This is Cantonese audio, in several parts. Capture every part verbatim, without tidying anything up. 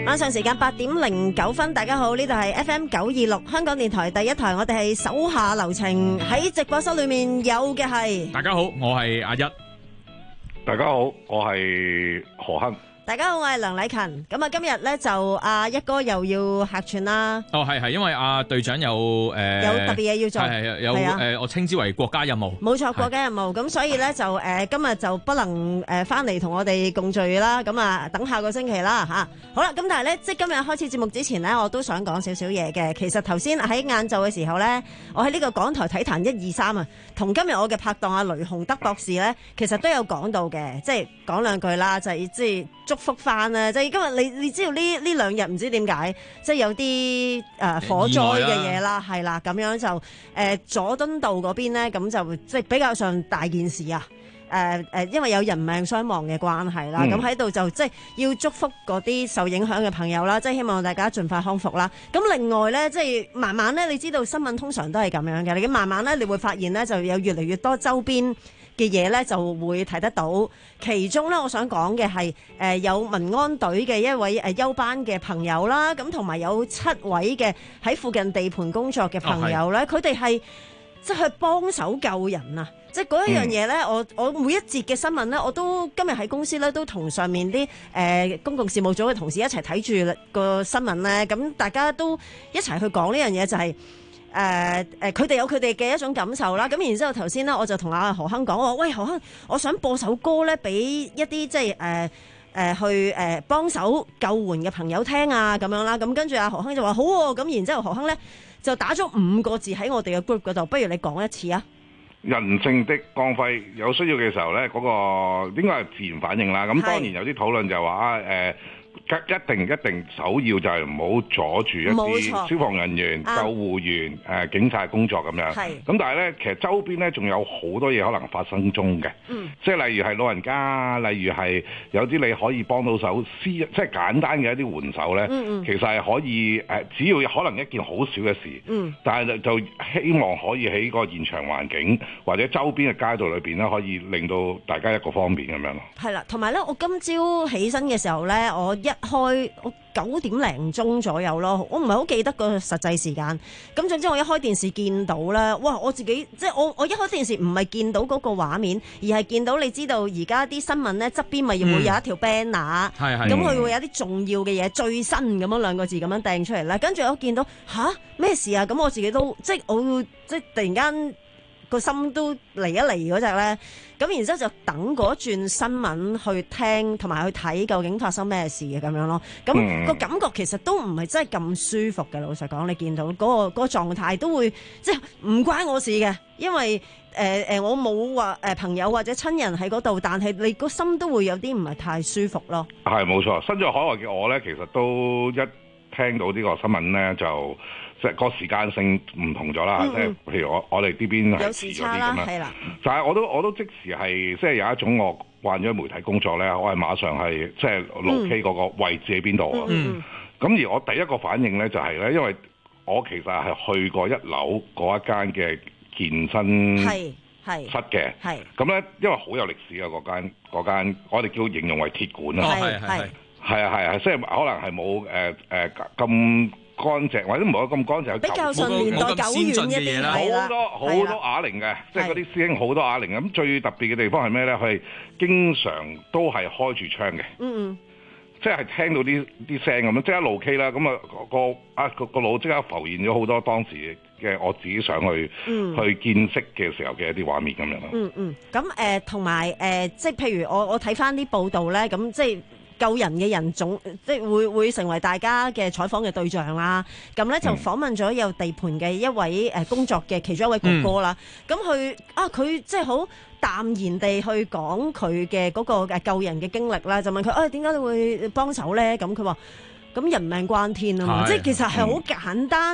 晚上時間八點零九分，大家好，呢度係 F M 九二六香港電台第一台，我哋係手下留情，喺直播室裏面有嘅係， 大家好，我係阿一， 大家好，我係何亨。 大家好，我係梁禮勤。咁啊，今日咧就阿一哥又要客串啦。 哦，係係，因為阿隊長有誒、呃、 有特別嘢要做， 係係有誒、 啊呃，我稱之為國家任務。 冇錯，國家任務。咁所以咧就誒、呃、今日就不能誒翻嚟同我哋共聚啦。咁啊，等下個星期啦吓。好啦，咁但係咧，即係今日開始節目之前咧，我都想講少少嘢嘅。其實頭先喺晏晝嘅時候咧，我喺呢個港台體壇一二三啊，同今日我嘅拍檔阿雷洪德博士咧，其實都有講到嘅，即係講兩句啦，就係即係祝福翻啦。即係今日你你知道呢呢兩日唔知點解，即係有啲誒、呃、火災嘅嘢啦，係啦，咁樣就誒、呃、佐敦道嗰邊咧，咁就即係比較上大件事啊！誒、呃、誒，因為有人命傷亡嘅關係啦，咁喺度就即係要祝福嗰啲受影響嘅朋友啦，即係希望大家盡快康復啦。咁另外咧，即係慢慢咧，你知道新聞通常都係咁樣嘅，你慢慢咧，你會發現咧，就有越嚟越多周邊嘅嘢咧，就會睇得到。其中咧，我想講嘅係誒有民安隊嘅一位誒休班嘅朋友啦，咁同埋有七位嘅喺附近地盤工作嘅朋友咧，佢哋係即係去幫手救人啊！即係嗰一樣嘢咧，我我每一節嘅新聞咧，我都今日喺公司咧都同上面啲誒、呃、公共事務組嘅同事一齊睇住個新聞咧，咁大家都一齊去講呢樣嘢，就係誒誒佢哋有佢哋嘅一種感受啦。咁然之後頭先咧，我就同阿何亨講，我話喂，何亨，我想播首歌咧，俾一啲即係誒誒去誒幫手救援嘅朋友聽啊咁樣啦。咁跟住阿何亨就話好喎、啊，咁然之後何亨咧就打咗五個字喺我哋嘅 group 嗰度，不如你講一次啊！ 人性的光輝，有需要嘅時候咧，嗰、那個應該係自然反應啦。咁當然有啲討論就話啊誒。一定一定首要就係唔好阻住一啲消防人員、救護員、誒、呃、警察工作咁樣。咁但係咧，其實周邊咧仲有好多嘢可能發生中嘅。嗯。即係例如係老人家，例如係有啲你可以幫到手，私即係簡單嘅一啲援手咧。嗯嗯。其實係可以誒、呃，只要可能一件好少嘅事。嗯。但係就希望可以喺個現場環境或者周邊嘅街道裏邊咧，可以令到大家一個方便咁樣咯。 係啦，同埋咧，我今朝起身嘅時候咧，我一開我九點零鐘左右咯，我唔係好記得個實際時間。咁總之我一開電視見到咧，哇！我自己即係我我一開電視唔係見到嗰個畫面，而係見到你知道而家啲新聞咧側邊咪會有一條 banner，咁佢會有啲重要嘅嘢最新咁樣兩個字咁樣掟出嚟咧。跟住我見到吓咩事啊？咁我自己都即係我即係突然間個心都嚟一嚟嗰隻咧。咁然之後就等嗰轉新聞去聽同埋去睇究竟發生咩事嘅咁樣咯。咁、那個感覺其實都唔係真係咁舒服嘅。老實講，你見到嗰、那個嗰、那個狀態都會即係唔關我事嘅，因為誒誒、呃、我冇話誒朋友或者親人喺嗰度，但係你個心都會有啲唔係太舒服咯。係冇錯，身在海外嘅我咧，其實都一聽到呢個新聞咧就。即係個時間性唔同咗啦，即、嗯、係譬如我我哋呢邊係遲咗啲咁樣，但係我都我都即時係即係有一種我慣咗媒體工作咧，我係馬上係即係路 K 嗰個位置喺邊度啊？咁、嗯、而我第一個反應咧就係、是、咧，因為我其實係去過一樓嗰一間嘅健身室嘅，咁咧因為好有歷史啊嗰間嗰間，我哋叫形容為鐵館啊，係係係啊係啊，即係可能係冇誒誒咁。乾淨或者唔係咁乾淨， 比較上年代久遠一啲啦， 好多好多啞鈴嘅，即係嗰啲師兄好多啞鈴。咁最特別嘅地方係咩咧？佢經常都係開住窗嘅，嗯嗯，即係聽到啲啲聲咁樣，即係一路 K 啦。咁啊個啊個個腦即刻浮現咗好多當時嘅我自己想去、嗯、去見識嘅時候嘅一啲畫面咁樣咯。 嗯嗯，咁誒同埋誒，即係譬如我我睇翻啲報道咧，咁即係。救人嘅人總即係會會成為大家嘅採訪嘅對象啦。咁咧就訪問咗有地盤嘅一位誒工作嘅其中一位哥哥啦。咁、嗯、佢啊佢即係好淡然地去講佢嘅嗰個誒救人嘅經歷啦。就問佢啊點解你會幫手咧？咁佢話咁人命關天啊嘛，即係其實係好簡單。嗯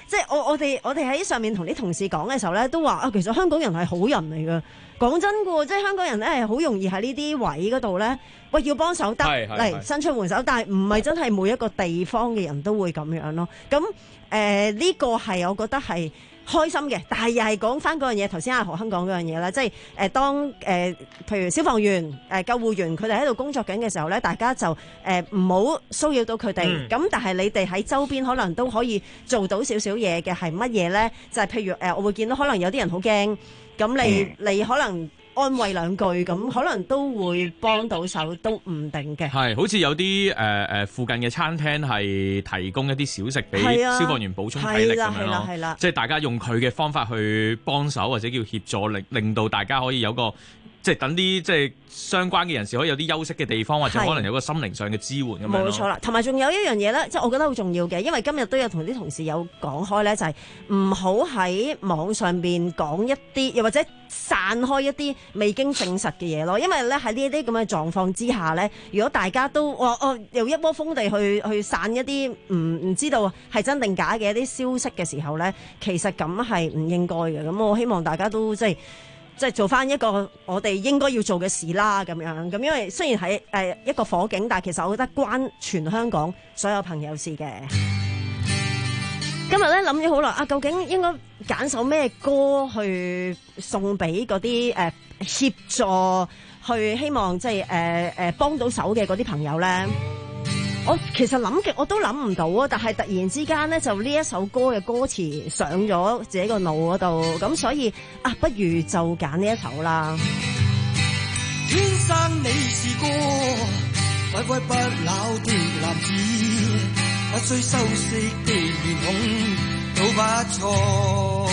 即係我我哋我哋喺上面同啲同事講嘅時候咧，都話啊，其實香港人係好人嚟㗎。講真㗎，即係香港人咧係好容易喺呢啲位嗰度咧，喂要幫手得嚟伸出援手，但係唔係真係每一個地方嘅人都會咁樣咯。咁誒呢個係我覺得係開心嘅，但係又係講翻嗰樣嘢，頭先阿何亨講嗰樣嘢啦，即係誒、呃、當誒、呃、譬如消防員、誒、呃、救護員佢哋喺度工作緊嘅時候咧，大家就誒唔好騷擾到佢哋。咁、嗯、但係你哋喺周邊可能都可以做到少少嘢嘅係乜嘢咧？就係、是、譬如誒、呃，我會見到可能有啲人好驚，咁你、嗯、你可能安慰兩句，咁可能都會幫到手，都唔定嘅。 係，好似有啲誒誒附近嘅餐廳係提供一啲小食俾消防員補充體力咁樣咯。係啦，即係大家用佢嘅方法去幫手，或者叫協助，令令到大家可以有個即係等啲即係相關嘅人士可以有啲休息嘅地方，或者可能有個心靈上嘅支援咁樣咯。冇錯啦，同埋仲有一樣嘢咧，即係我覺得好重要嘅，因為今日都有同啲同事有講開咧，就係唔好喺網上邊講一啲，又或者散開一啲未經證實嘅嘢咯。因為咧喺呢一啲咁嘅狀況之下咧，如果大家都哦哦又一窩蜂地去去散一啲唔唔知道係真定假嘅一啲消息嘅時候咧，其實咁係唔應該嘅。咁我希望大家都即係。即係做翻一個我哋應該要做嘅事啦，咁樣咁，因為雖然係誒一個火警，但係其實我覺得關全香港所有朋友事嘅。今日咧諗咗好耐啊，究竟應該揀首咩歌去送俾嗰啲誒協助去希望即係誒誒幫到手嘅嗰啲朋友咧？我其實諗極我都諗唔到啊，但係突然之間咧就呢一首歌嘅歌詞上咗自己個腦嗰度，咁所以啊，不如就揀呢一首啦。 天生你是個乖乖不老的男子，不需修飾的面孔都不錯，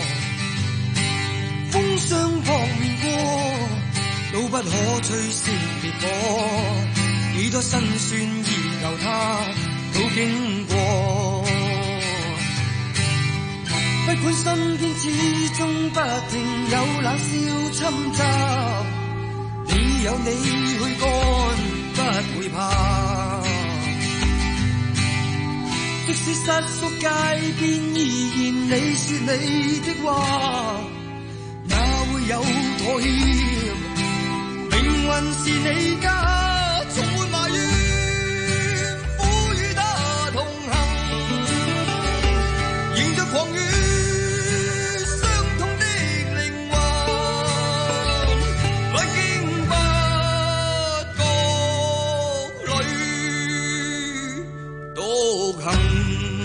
風霜撲面過都不可吹熄烈火，幾多辛酸意由他都經過，不管身邊始終不停有冷笑侵襲，你有你去幹不會怕，即使失足街邊依然你說你的話，哪會有妥協，命運是你家，充滿埋怨，苦與他同行，迎着狂雨，傷痛的靈魂，歷經不覺淚獨行。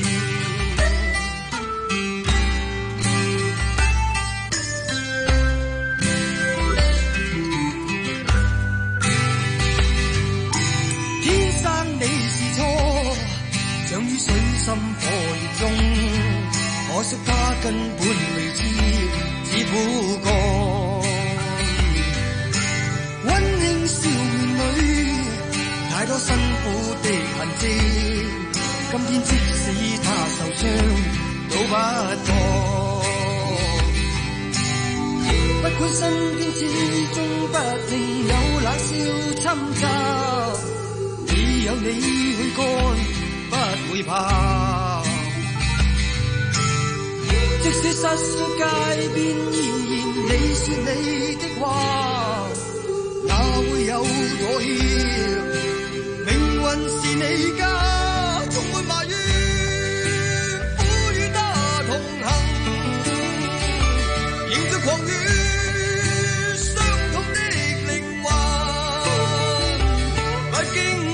心火熱中，可惜他根本未知，只苦幹。溫馨笑面裏，太多辛苦的痕跡。今天即使他受傷，都不覺。不管身邊始終不停有冷笑侵襲，你有你去幹。不會怕，即使失足街邊依然你說你的話，哪會有妥協，命運是你家，充滿埋怨，苦與他同行，迎着狂雨，傷痛的靈魂，不經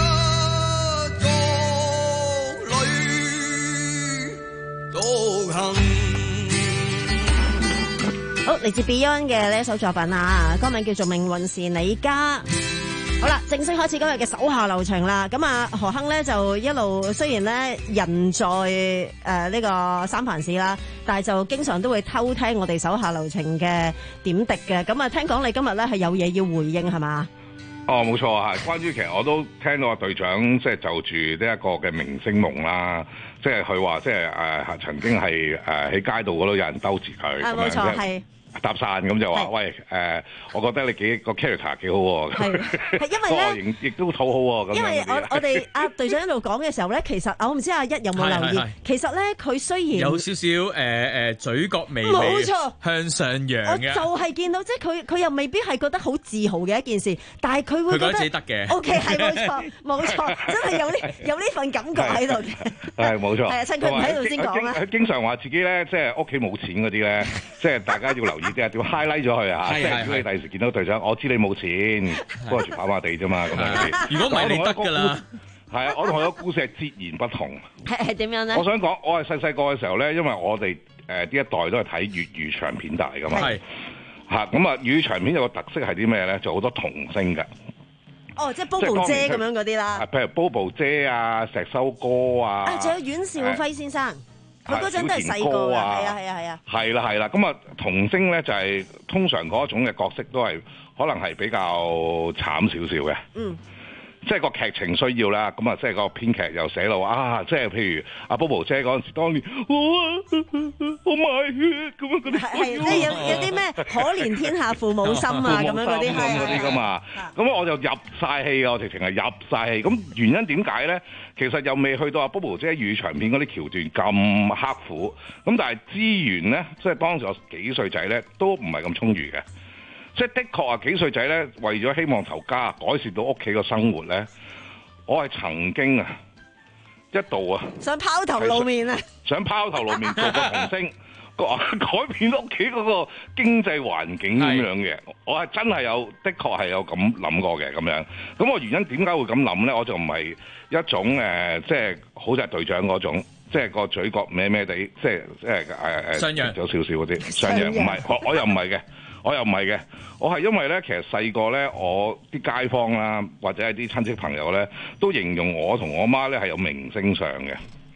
好，嚟自 Beyond 嘅呢一首作品啊，歌名叫做《命運是你家》。好啦，正式開始今日嘅手下留情啦。咁啊，何亨咧就一路雖然咧人在誒呢、呃這個三藩市啦，但係就經常都會偷聽我哋手下留情嘅點滴嘅。咁啊，聽講你今日咧係有嘢要回應係嘛？ 哦，冇錯啊，關於其實我都聽到個隊長即係就住呢一個嘅明星夢啦，即係佢話即係誒曾經係誒喺街道嗰度有人兜住佢， 啊冇錯係搭訕咁就話，喂，誒、呃，我覺得你幾個 character 幾好喎， 係因為咧， 亦都討好喎。 因為我我哋阿隊長一路講嘅時候咧，其實我唔知阿一有冇留意，其實咧佢雖然有少少誒誒嘴角微微， 冇錯， 向上揚嘅。我就係見到，即係佢佢又未必係覺得好自豪嘅一件事，但係佢會覺得自己得嘅。 O K 係冇錯冇錯，真係有呢有呢份感覺喺度嘅。 係冇錯。 係啊，趁佢唔喺度先講啦。 佢經常話自己咧，即係屋企冇錢嗰啲咧，即係大家要留意啲啊，要 highlight 咗佢啊。即係如果你第時見到隊長，我知你冇錢，不過住跑馬地啫嘛。咁樣。 如果唔係你得㗎啦。 係啊，我同佢個故事係截然不同。 係係點樣咧？ 我想講，我係細細個嘅時候咧，因為我哋誒呢一代都係睇粵語長片大㗎嘛。係。嚇咁啊！粵語長片有個特色係啲咩咧？就好多童星㗎。 哦，即係 Bobo 姐咁樣嗰啲啦。 譬如 Bobo 姐啊、石修哥啊。 啊，仲有阮兆輝先生，佢嗰陣都係細個㗎。係啊係啊係啊。係啦係啦，咁啊童星咧就係通常嗰種嘅角色都係可能係比較慘少少嘅。嗯。即係個劇情需要啦，咁啊，即係個編劇又寫到啊，即係譬如阿 Bobo 姐嗰陣時，當年我我賣血咁樣嗰啲， 係即係有有啲咩可憐天下父母心啊咁樣嗰啲係嗰啲噶嘛，咁我就入晒戲啊，我直情係入晒戲。咁原因點解咧？其實又未去到阿 Bobo 姐粵語長片嗰啲橋段咁刻苦，咁但係資源咧，即係當時我幾歲仔咧，都唔係咁充裕嘅。即係的確啊，幾歲仔咧，為咗希望頭家改善到屋企個生活咧，我係曾經啊一度啊想拋頭露面啊， 想拋頭露面做個童星，改變屋企嗰個經濟環境咁樣嘅，我係真係有，的確係有咁諗過嘅咁樣。咁我原因點解會咁諗咧？我就唔係一種誒、呃，即係好似係隊長嗰種，即係個嘴角咩咩地，即係即係誒誒， 上揚有少少嗰啲上揚，唔係我我又唔係嘅。我又唔係嘅，我係因為咧，其實細個咧，我啲街坊啦，或者係啲親戚朋友咧，都形容我同我媽咧係有明星相嘅。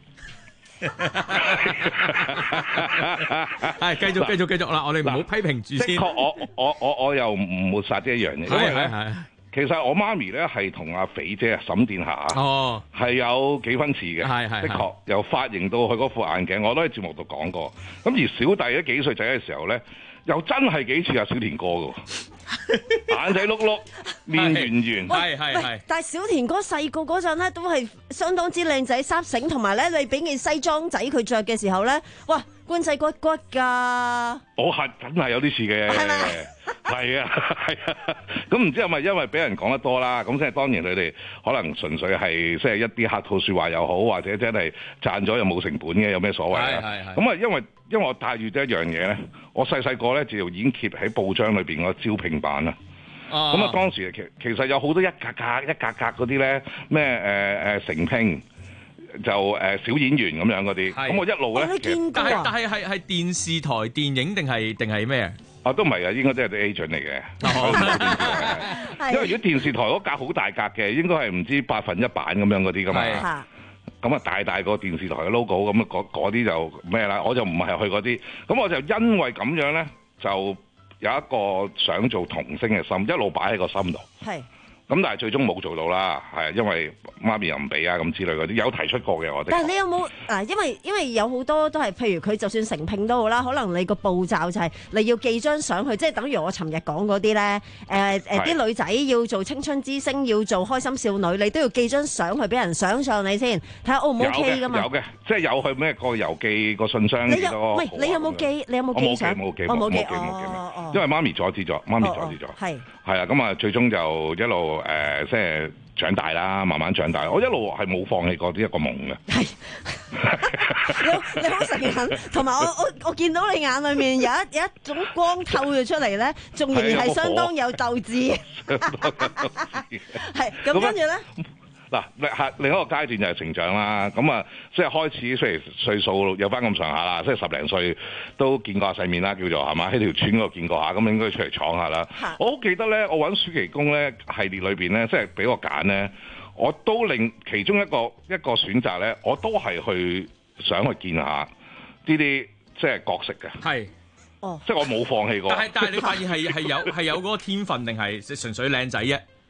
係繼續繼續繼續啦，我哋唔好批評住先。 的確，我我我我又唔抹殺呢一樣嘢。 係係係。 其實我媽咪咧係同阿肥姐啊沈殿霞哦係有幾分似嘅。係係。的確，由髮型到佢嗰副眼鏡，我都喺節目度講過。咁而小弟咧幾歲仔嘅時候咧，又真係幾似阿小田哥㗎，眼仔碌碌，面圓圓， 係係係。 但係小田哥細個嗰陣咧，都係相當之靚仔沙醒，同埋咧，你俾件西裝仔佢着嘅時候咧，哇，官仔骨骨㗎。 我係真係有啲似嘅，係咪？係啊係啊，咁唔知係咪因為俾人講得多啦？咁即係當然佢哋可能純粹係即係一啲客套説話又好，或者真係賺咗又冇成本嘅，有咩所謂啊？係係。咁啊，因為因為我帶住咗一樣嘢咧，我細細個咧就已經貼喺報章裏邊嗰個招聘版啦。咁啊，當時其其實有好多一格格一格格嗰啲咧，咩誒誒成聘就誒、呃、小演員咁樣嗰啲。咁我一路咧， 但係但係係係電視台電影定係定係咩？啊， 都唔係啊，應該都係啲 agent 嚟嘅。因為如果電視台嗰格好大格嘅，應該係唔知百分一版咁樣嗰啲噶嘛。咁啊，大大個電視台嘅 logo 咁啊，嗰啲就咩啦？我就唔係去嗰啲。咁我就因為咁樣咧，就有一個想做童星嘅心，一路擺喺個心度。係。咁但係最終冇做到啦，係因為媽咪又唔俾啊咁之類嗰啲，有提出過嘅我哋。但係你有冇嗱？因為因為有好多都係，譬如佢就算成聘都好啦，可能你個步驟就係你要寄張相去，即係等於我尋日講嗰啲咧，誒誒啲女仔要做青春之星，要做開心少女，你都要寄張相去俾人想上你先，睇下 O 唔 OK 噶嘛？有嘅，即係有去咩個郵寄個信箱幾多？喂，你有冇寄？你有冇寄相？冇寄，冇寄，冇寄，冇寄，因為媽咪阻止咗，媽咪阻止咗。係係啊，咁啊，最終就一路。誒、呃，即係長大啦，慢慢長大。我一路係冇放棄過呢一個夢嘅。係，你你好誠懇，同埋我我我見到你眼裏面有一有一種光透咗出嚟咧，仲仍然係相當有鬥志。係，咁跟住咧。嗱，另另一個階段就係成長啦，咁啊，即係開始雖然歲數有翻咁上下啦，即係十零歲都見過下世面啦，叫做係嘛，喺條村嗰度見過下，咁應該出嚟闖下啦。我好記得咧，我揾暑期工咧系列裏邊咧，即係俾我揀咧，我都令其中一個一個選擇咧，我都係去想去見下呢啲即係角色嘅。係，哦，即係我冇放棄過。但係但係你發現係係有係有嗰個天分定係純粹靚仔啫？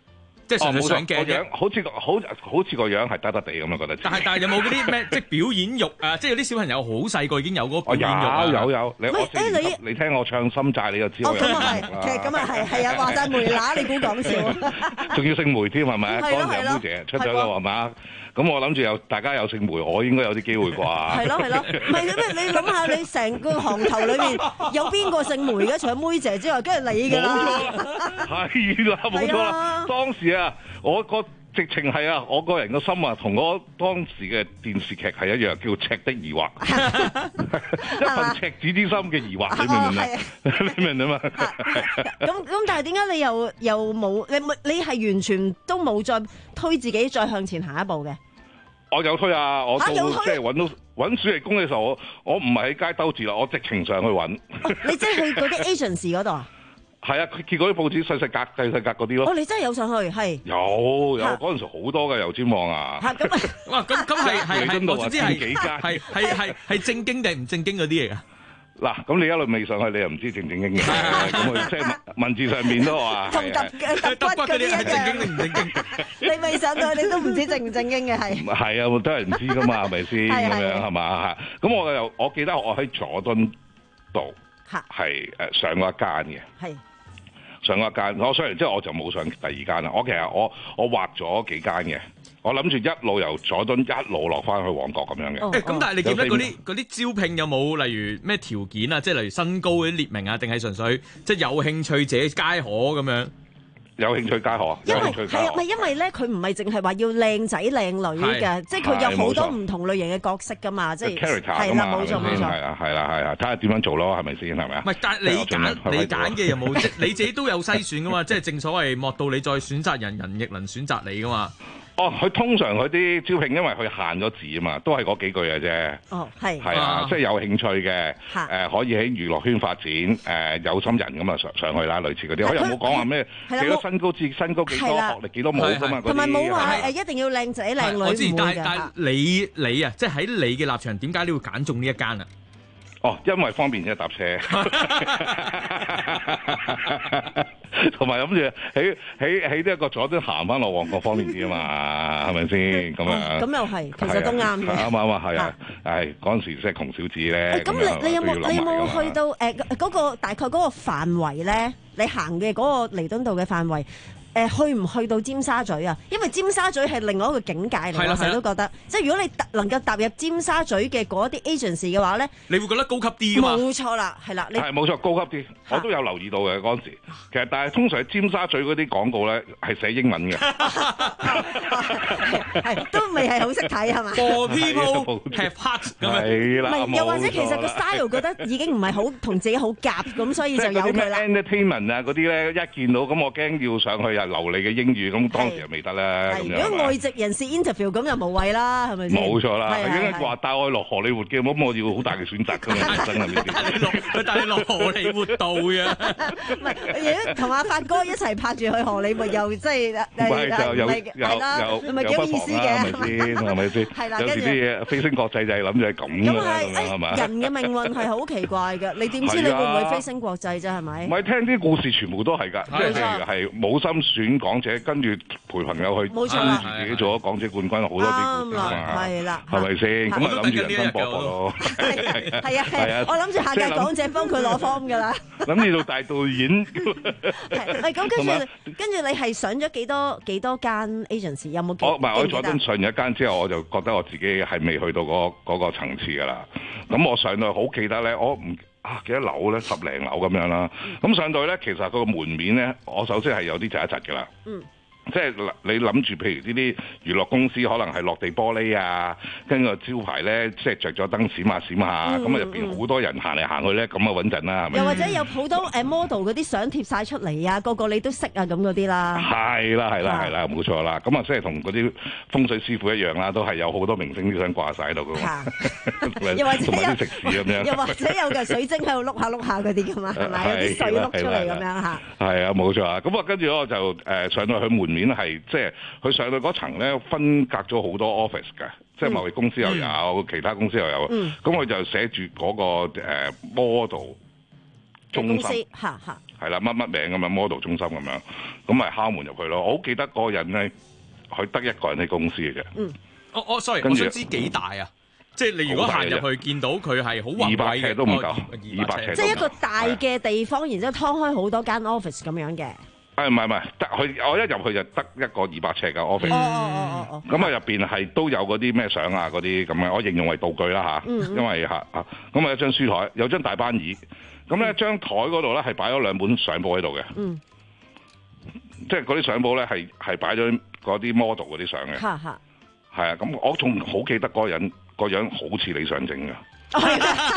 即係純粹上鏡嘅、哦，好似個好好似個樣係得得地咁啊，覺得。 但係但係有冇嗰啲咩即係表演欲啊？即係有啲小朋友好細個已經有嗰個表演欲啊！ 有有有，你我誒你你聽我唱心債你就知我有咁啊係，其實咁啊係係啊，話曬梅乸你估講笑？ 仲要姓梅添係咪？嗰陣時阿妹姐出咗啦係嘛？咁我諗住有大家有姓梅，我應該有啲機會啩？係咯係咯，唔係咩？你諗下，你成個行頭裏面有邊個姓梅嘅？除咗妹姐之外，梗係你㗎啦。 係啦，冇錯啦。當時啊，我個直情係啊，我個人個心啊，同我當時嘅電視劇係一樣，叫《赤的疑惑》，一份赤子之心嘅疑惑，你明唔明啊？你明啊嘛？ 咁咁，但係點解你又又冇？你你係完全都冇再推自己再向前行一步嘅？ 我有推啊！我到即係揾到揾暑期工嘅時候，我我唔係喺街兜住啦，我直情上去揾。 哦、你即係去嗰啲 agency 嗰度啊？ 係啊，佢見嗰啲報紙細細格、細細格嗰啲咯。 哦，你真係有上去係？ 有有嗰陣時好多嘅油尖旺啊！ 嚇咁啊！ 哇！咁咁係係係我知係幾間係係係係正經定唔正經嗰啲嚟㗎？ 嗱，咁你一路未上去，你又唔知正正經嘅，咁佢即係文字上面都話同揼揼骨嗰啲係正經定唔正經？ 你未上去，你都唔知正唔正經嘅係。 係啊，都係唔知噶嘛，係咪先咁樣係嘛嚇？咁我又我記得我喺佐敦度係誒上過一間嘅，係上過一間。我上完之後我就冇上第二間啦。我其實我我畫咗幾間嘅。我諗住一路由佐敦一路落翻去旺角咁樣嘅。 誒，咁但係你記得嗰啲嗰啲招聘有冇例如咩條件啊？即係例如身高嗰啲列明啊，定係純粹即係有興趣者皆可咁樣？ 有興趣皆可。 因為係啊，唔係因為咧，佢唔係淨係話要靚仔靚女嘅，即係佢有好多唔同類型嘅角色噶嘛，即係係啦，冇錯冇錯。 係啊係啦係啊，睇下點樣做咯，係咪先係咪啊？ 唔係，但係你揀你揀嘅有冇即你自己都有篩選噶嘛？即係正所謂莫到你再選擇人，人亦能選擇你噶嘛。 哦，佢通常佢啲招聘，因為佢限咗字啊嘛，都係嗰幾句嘅啫。 哦，係。 係啊，即係有興趣嘅，誒可以喺娛樂圈發展，誒有心人咁啊上上去啦，類似嗰啲。佢又冇講話咩幾多身高至身高幾多，學歷幾多冇㗎嘛。 同埋冇話誒一定要靚仔靚女。 我知，但係但係你你啊，即係喺你嘅立場，點解你會揀中呢一間啊？ 哦，因為方便啫搭車，同埋諗住喺喺喺呢一個佐敦行翻落旺角方便啲啊嘛，係咪先咁樣？ 咁又係，其實都啱嘅。 啱啱啊，係啊，係嗰陣時即係窮小子咧。 咁你你有冇你有冇去到誒嗰個大概嗰個範圍咧？你行嘅嗰個彌敦道嘅範圍？誒去唔去到尖沙咀啊？因為尖沙咀係另外一個境界嚟，我成日都覺得，即係如果你能夠踏入尖沙咀嘅嗰啲 agency 嘅話咧， 你會覺得高級啲㗎嘛？ 冇錯啦，係啦， 係冇錯，高級啲，我都有留意到嘅嗰陣時。其實但係通常喺尖沙咀嗰啲廣告咧係寫英文嘅， 係都未係好識睇係嘛 ？For people have heart 咁樣， 係啦， 唔係又或者其實個 style 覺得已經唔係好同自己好夾咁，所以就有佢啦。 entertainment 啊嗰啲咧一見到咁，我驚要上去啊流利嘅英語，咁當時又未得啦。 如果外籍人士 interview 咁就無謂啦，係咪先？ 冇錯啦，應該話帶我落荷里活嘅，咁我要好大嘅選擇㗎嘛，真係。 帶你落，佢帶你落荷里活度嘅。 唔係，如果同阿發哥一齊拍住去荷里活，又即係誒誒， 有係啦， 有咪幾有意思嘅， 係咪先？係咪先？ 係啦， 有時啲嘢飛星國際就係諗住係咁㗎啦，係嘛？ 人嘅命運係好奇怪嘅，你點知你會唔會飛星國際啫？係咪？ 唔係聽啲故事全部都係㗎，即係譬如係冇心選港姐，跟住陪朋友去， 冇錯啦， 自己做咗港姐冠軍，好多啲故事嘛， 係啦， 係咪先？咁咪諗住人生搏搏咯， 係啊係啊，我諗住下屆港姐幫佢攞 form 㗎啦， 諗住做大導演。 係，係咁跟住跟住你係上咗幾多幾多間 agency？有冇記？ 我唔係我喺佐敦上咗一間之後，我就覺得我自己係未去到嗰嗰個層次㗎啦。咁我上到好記得咧，我唔啊幾多樓咧，十零樓咁樣啦。咁上到去咧，其實佢個門面咧，我首先係有啲窒一窒㗎啦。嗯。即係你諗住，譬如呢啲娛樂公司可能係落地玻璃啊，跟個招牌咧，即係着咗燈閃下閃下，咁啊入邊好多人行嚟行去咧，咁啊穩陣啦，係咪？ 又或者有好多誒 model 嗰啲相貼晒出嚟啊，個個你都識啊咁嗰啲啦。係啦係啦係啦，冇錯啦。咁啊，即係同嗰啲風水師傅一樣啦，都係有好多明星啲相掛晒喺度㗎嘛。 又或者同埋啲食肆咁樣。 又或者有嘅水晶喺度碌下碌下嗰啲㗎嘛，係咪？有啲水碌出嚟咁樣嚇。係啊，冇錯啊。咁啊，跟住我就誒上到去門面係即係。佢上到嗰層咧，分隔咗好多 office 嘅，即係貿易公司又有，嗯、其他公司又有。咁佢、嗯、就寫住嗰個誒 model 中心， 嚇嚇， 係啦，乜乜名咁樣 model 中心咁樣，咁咪敲門入去咯。我好記得嗰個人咧，佢得一個人喺公司嘅啫。 嗯， 我我 sorry，我想知幾大啊？即係你如果行入去見到佢係好宏偉嘅， 二百尺都唔夠， 二百尺， 即係一個大嘅地方，然之後劏開好多間 office 咁樣嘅。 誒唔係唔係，得佢我一入去就得一個二百尺嘅 office。 哦哦哦咁啊入邊係都有嗰啲咩相啊嗰啲咁嘅，我形容為道具啦嚇， 嗯、 因為嚇啊，咁啊有張書台，有張大班椅，咁咧張台嗰度咧係擺咗兩本相簿喺度嘅。嗯。即係嗰啲相簿咧係係擺咗嗰啲 model 嗰啲相嘅。嚇嚇。係啊，咁我仲好記得嗰個人個樣好似李尚正㗎。係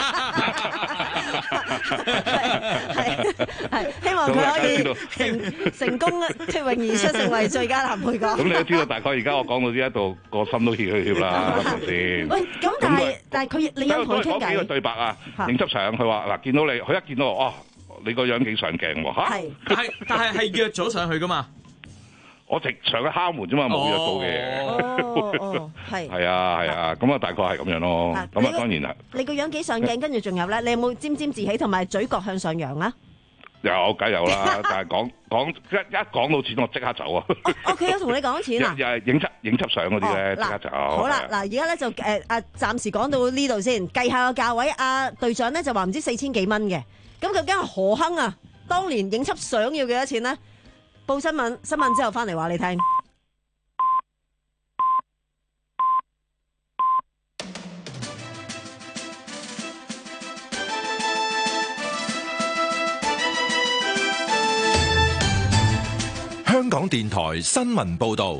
係，希望佢可以成成功脫穎而出，成為最佳男配角。 咁你都知道，大概而家我講到呢一度，個心都怯怯啦，係咪先？ 喂，咁但係但係佢你有同佢傾偈？ 幾個對白啊，影輯相，佢話嗱，見到你，佢一見到我，哦，你個樣幾上鏡喎嚇！ 係， 但係但係係約咗上去噶嘛？ 我直上去敲門啫嘛，冇約到嘅。 哦哦，係。 係啊係啊，咁啊大概係咁樣咯。咁啊當然啦。 你個樣幾上鏡，跟住仲有咧，你有冇沾沾自喜同埋嘴角向上揚啊？ 有，梗有啦。但係講講一一講到錢，我即刻走啊！ 哦，佢有同你講錢啊？ 又係影輯影輯相嗰啲咧，即刻走。 好啦，嗱，而家咧就誒啊，暫時講到呢度先，計下個價位。阿隊長咧就話唔知四千幾蚊嘅，咁究竟係何亨啊？當年影輯相要幾多錢咧？報新聞，新聞之後翻嚟話你聽。 香港電台新聞報道，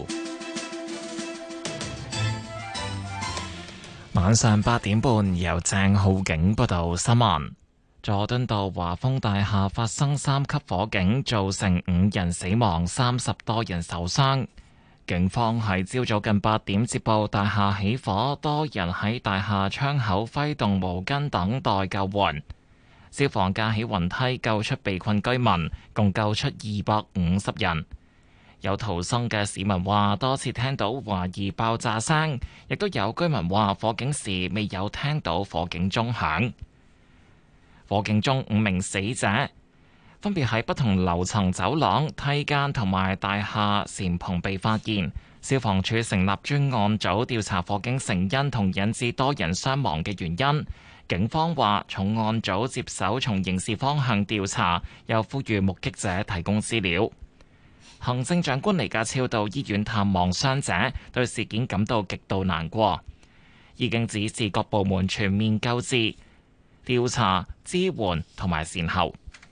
晚上八點半由鄭浩景報道新聞。佐敦道華豐大廈發生三級火警，造成五人死亡、三十多人受傷。警方喺朝早近八點接報大廈起火，多人喺大廈窗口揮動毛巾等待救援。消防架起雲梯救出被困居民，共救出二百五十人。有逃生嘅市民話，多次聽到懷疑爆炸聲，亦都有居民話火警時未有聽到火警鐘響。火警中五名死者分別喺不同樓層走廊、梯間同埋大廈簷篷被發現。消防處成立專案組調查火警成因同引致多人傷亡嘅原因。警方話重案組接手從刑事方向調查，又呼籲目擊者提供資料。行政長官李家超到醫院探望傷者，對事件感到極度難過，已經指示各部門全面救治、調查、支援同埋善後。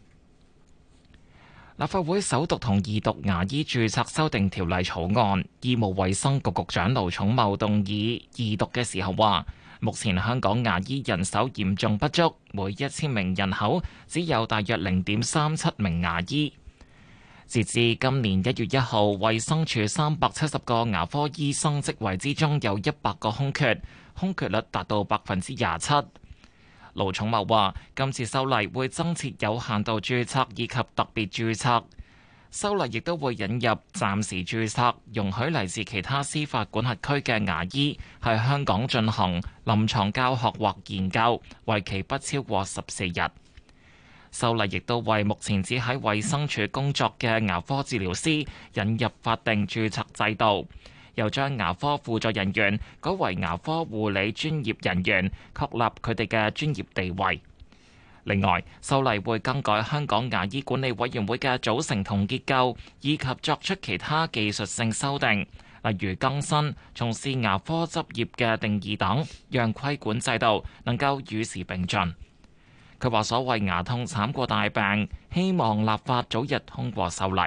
立法會首讀同二讀牙醫註冊修訂條例草案，醫務衛生局局長盧寵茂動議二讀嘅時候話，目前香港牙醫人手嚴重不足，每一千名人口只有大約零點三七名牙醫。截至今年一月一號，衛生署三百七十個牙科醫生職位之中有一百個空缺，空缺率達到百分之廿七。盧寵茂話：今次修例會增設有限度註冊以及特別註冊，修例亦都會引入暫時註冊，容許嚟自其他司法管轄區嘅牙醫喺香港進行臨床教學或研究，為期不超過十四日。修例亦都為目前只喺衛生署工作嘅牙科治療師引入法定註冊制度，又將牙科輔助人員改為牙科護理專業人員，確立佢哋嘅專業地位。另外，修例會更改香港牙醫管理委員會嘅組成同結構，以及作出其他技術性修訂，例如更新從事牙科執業嘅定義等，讓規管制度能夠與時並進。佢話：所謂牙痛慘過大病，希望立法早日通過修例。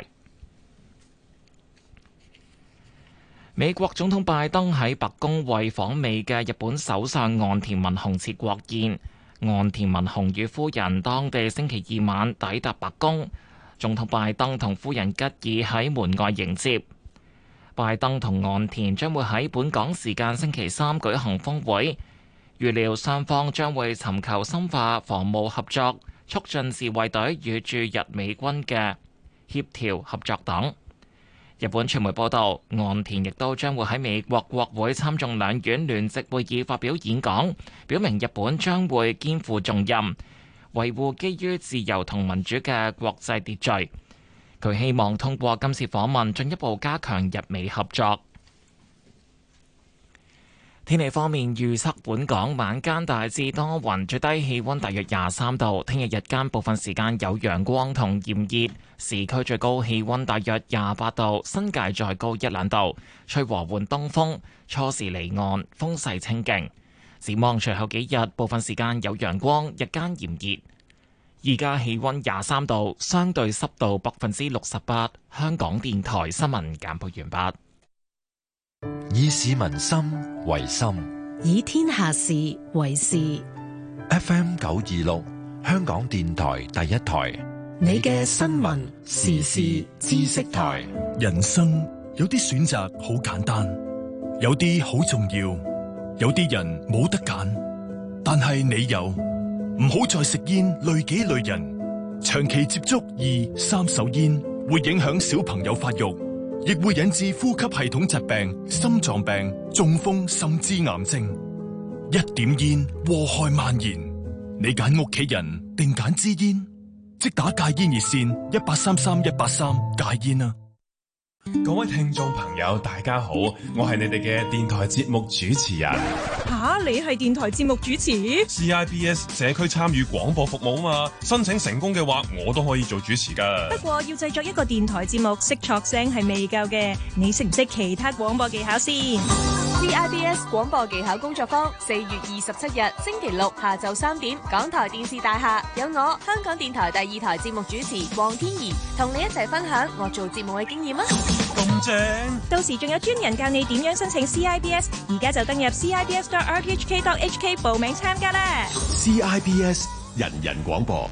美國總統拜登喺白宮為訪美嘅日本首相岸田文雄設國宴。岸田文雄與夫人當地星期二晚抵達白宮，總統拜登同夫人吉爾喺門外迎接。拜登同岸田將會喺本港時間星期三舉行峰會。預料雙方將會尋求深化防務合作，促進自衛隊與駐日美軍嘅協調合作等。日本傳媒報道，岸田亦都將會喺美國國會參眾兩院聯席會議發表演講，表明日本將會肩負重任， 維護基於自由同民主嘅國際秩序。佢希望通過今次訪問進一步加強日美合作。天氣方面預測，本港晚間大致多雲，最低氣溫大約廿三度。聽日日間部分時間有陽光同炎熱，市區最高氣溫大約廿八度，新界再高一兩度。吹和緩東風，初時離岸，風勢清勁。展望隨後幾日，部分時間有陽光，日間炎熱。而家氣溫廿三度，相對濕度百分之六十八。香港電台新聞簡報完畢。 以市民心為心， 以天下事為事。 F M 九二六，香港電台第一台， 你嘅新聞時事知識台。 人生有啲選擇好簡單，有啲好重要，有啲人冇得揀，但係你有。唔好再食煙，累己累人。長期接觸二三手煙，會影響小朋友發育，亦會引致呼吸系統疾病、心臟病、中風甚至癌症。一點煙禍害蔓延，你揀屋企人定揀支煙？即打戒煙熱線一八三三一八三戒煙啊！ 各位聽眾朋友大家好，我係你哋嘅電台節目主持人。 吓，你係電台節目主持 C I B S 社區參與廣播服務啊嘛，申請成功嘅話我都可以做主持噶。 不過要製作一個電台節目識錯聲係未夠嘅，你識唔識其他廣播技巧先？ C I B S 廣播技巧工作坊四月二十七日星期六下晝三點，港台電視大廈有我香港電台第二台節目主持黃天怡同你一齊分享我做節目嘅經驗啊！ 咁正， 到時仲有專人教你點樣申請 C I B S， 而家就登入 C I B S dot R T H K dot H K 報名參加啦。 C I B S 人人廣播。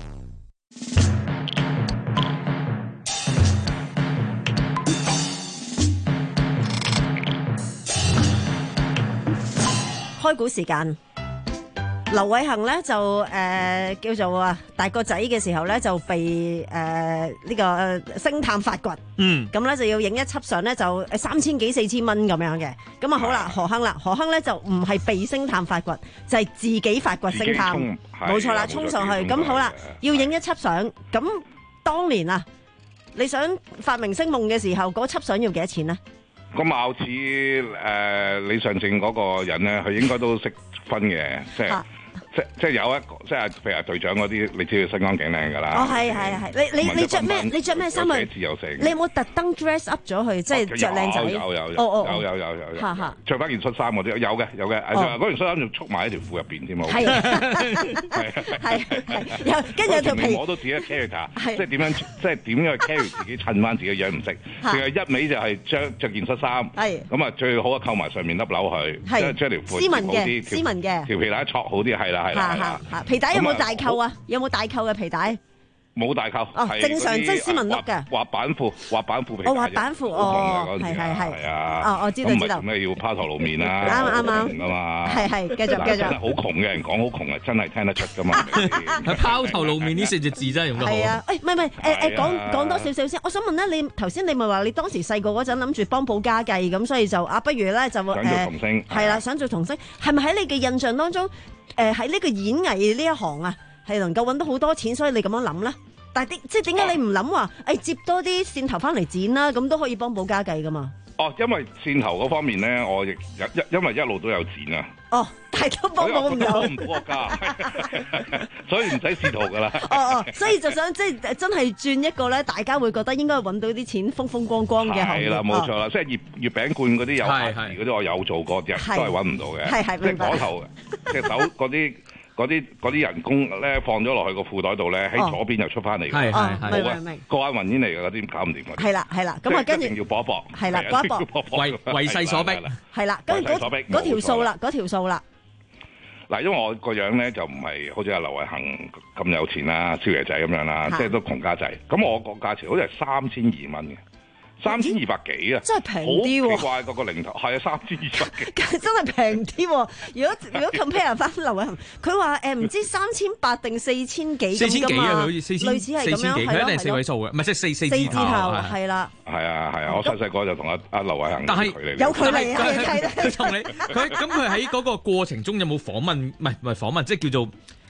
開估時間，劉偉恒咧就誒、呃、叫做啊大個仔嘅時候咧就被誒呢、呃這個、呃、星探發掘，嗯，咁咧就要影一輯相咧就誒三千幾四千蚊咁樣嘅，咁啊好啦，何鏗啦，何鏗咧就唔係被星探發掘，就係、是、自己發掘星探，冇錯啦，衝上去，咁好啦，要影一輯相，咁當年啊，你想發明星夢嘅時候，嗰輯相要幾多錢呢？ 個貌似誒李尚正嗰個人咧，佢應該都識分嘅，即係、啊、即即係有一個，即係譬如話隊長嗰啲，你知佢身光頸靚㗎啦。哦，係係係，你你你著咩？你著咩衫去？你有冇特登 dress up 咗去，即係着靚仔？有有有有，哦哦有有有有有。嚇嚇，著翻件恤衫嗰啲有嘅有嘅，嗰件恤衫仲束埋喺條褲入邊添喎。係係係，有跟住有條皮。我都自己 character， 即係點樣即係點樣 carry 自己襯翻自己樣唔識，淨係一味就係著著件恤衫。係咁啊，最好啊扣埋上面粒紐去，即係將條褲好啲，斯文嘅條皮帶戳好啲，係啦係啦係啦。皮帶有冇大扣啊？有冇大扣嘅皮帶？冇大扣。哦，正常即係斯文碌嘅。滑板褲，滑板褲皮帶。哦，滑板褲哦，係係係。係啊。哦，我知道知道。咁咪要拋頭露面啦。啱啱啱。啊嘛。係係，繼續繼續。真係好窮嘅人講好窮啊，真係聽得出噶嘛。 拋頭露面呢四隻字真係用得好。係啊。誒，唔係唔係，誒誒，講講多少少先。我想問咧，你頭先你咪話你當時細個嗰陣諗住幫補家計，咁所以就啊，不如咧就誒。想做童星。係啦，想做童星，係咪喺你嘅印象當中？誒喺呢個演藝呢一行啊，係能夠揾到好多錢，所以你咁樣諗咧。但係啲即係點解你唔諗話誒接多啲線頭翻嚟剪啦，咁都可以幫補家計噶嘛？ 哦，因為線頭嗰方面咧，我亦一因為一路都有剪啊。哦， 但係都幫補唔到， 幫唔到個家，所以唔使試圖噶啦。 哦哦，所以就想即係真係轉一個咧，大家會覺得應該揾到啲錢風風光光嘅行業。係啦，冇錯啦，即係月月餅罐嗰啲有限時嗰啲，我有做過，亦都係揾唔到嘅。係係，即係嗰頭隻手嗰啲。嗰啲嗰啲人工咧放咗落去個褲袋度咧，喺左邊又出翻嚟嘅，係係係，冇啊，過眼雲煙嚟嘅嗰啲搞唔掂嘅。係啦係啦，咁啊跟住一定要搏一搏，係啦搏一搏， 為為勢所逼，係啦，跟住嗰嗰條數啦，嗰條數啦。 嗱，因為我個樣咧就唔係好似阿劉偉恒咁有錢啦，少爺仔咁樣啦，即係都窮家仔。咁我個價錢好似係三千二蚊嘅。三千二百幾啊！真係平啲喎，好奇怪嗰個零頭係啊，三千二百幾， 真係平啲喎。如果如果 compare 翻劉偉恒，佢話誒唔知三千八定四千幾四千幾啊，好似四千類似係咁樣， 佢一定係四位數嘅，唔係即係四四字頭係啦。 係啊係啊，我細細個就同阿阿劉偉恒但係有距離啊， 佢同你佢咁佢喺嗰個過程中有冇訪問？唔係唔係訪問，即係叫做。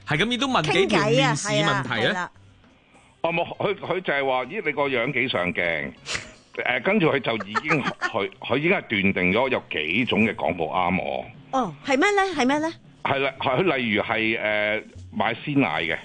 係咁，亦都問幾條面試問題咧。 我冇，佢佢就係話：咦，你個樣幾上鏡？誒，跟住佢就已經佢佢已經係斷定咗有幾種嘅廣告啱我。 哦，係咩咧？係咩咧？ 係啦，佢例如係誒買鮮奶嘅。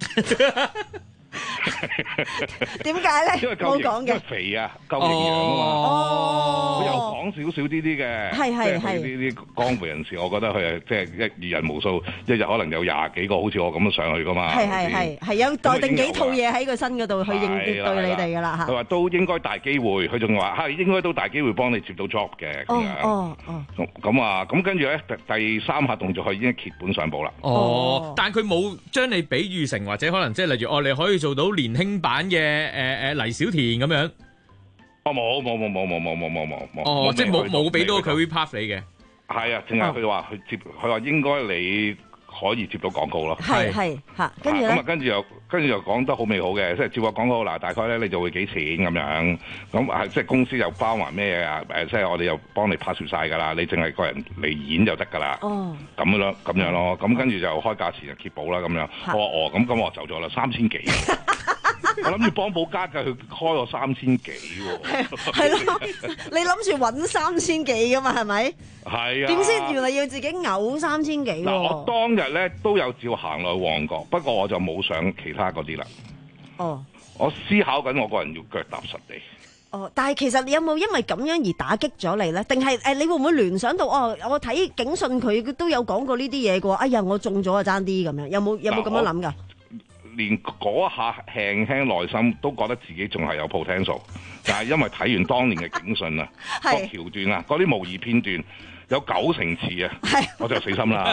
點解咧？ 因為夠營，因為肥啊，夠營養啊嘛。哦，佢又講少少啲啲嘅， 係係係呢啲江湖人士，我覺得佢係即係一遇人無數，一日可能有廿幾個好似我咁樣上去噶嘛。係係係係有待定幾套嘢喺個身嗰度去應對你哋噶啦嚇。佢話都應該大機會，佢仲話係應該都大機會幫你接到 job 嘅咁樣。哦哦哦。咁啊，咁跟住咧第三下動作，佢已經揭本上報啦。 哦，但係佢冇將你比喻成或者可能即係例如哦，你可以做到年輕版嘅誒誒黎小田咁樣。 哦，冇冇冇冇冇冇冇冇冇冇。 哦，即係冇冇俾到佢 path 你嘅。 係啊，淨係佢話去接，佢話應該你可以接到廣告咯。 係係嚇，跟住咧。咁啊，跟住又跟住又講得好美好嘅，即係接個廣告嗱，大概咧你就會幾錢咁樣。咁係即係公司又包埋咩啊？誒，即係我哋又幫你 pass 晒㗎啦，你淨係個人嚟演就得㗎啦。哦。咁樣咯，咁樣咯，咁跟住就開價錢就揭保啦，咁樣。我話哦，咁咁我走咗啦，三千幾。我諗住幫補家計，佢開我三千幾喎。 係咯，你諗住揾三千幾噶嘛？係咪？ 係啊。點知原來要自己嘔三千幾？ 嗱，我當日咧都有照行落去旺角，不過我就冇上其他嗰啲啦。哦。我思考緊，我個人要腳踏實地。 哦，但係其實你有冇因為咁樣而打擊咗你咧？定係誒，你會唔會聯想到哦？我睇警訊佢都有講過呢啲嘢嘅喎。哎呀，我中咗啊，爭啲咁樣。有冇有冇咁樣諗㗎？ 連嗰一下輕輕內心都覺得自己仲係有 potential， 但係因為睇完當年嘅警訊啊，個橋段啊，嗰啲模擬片段有九成似啊，我就死心啦。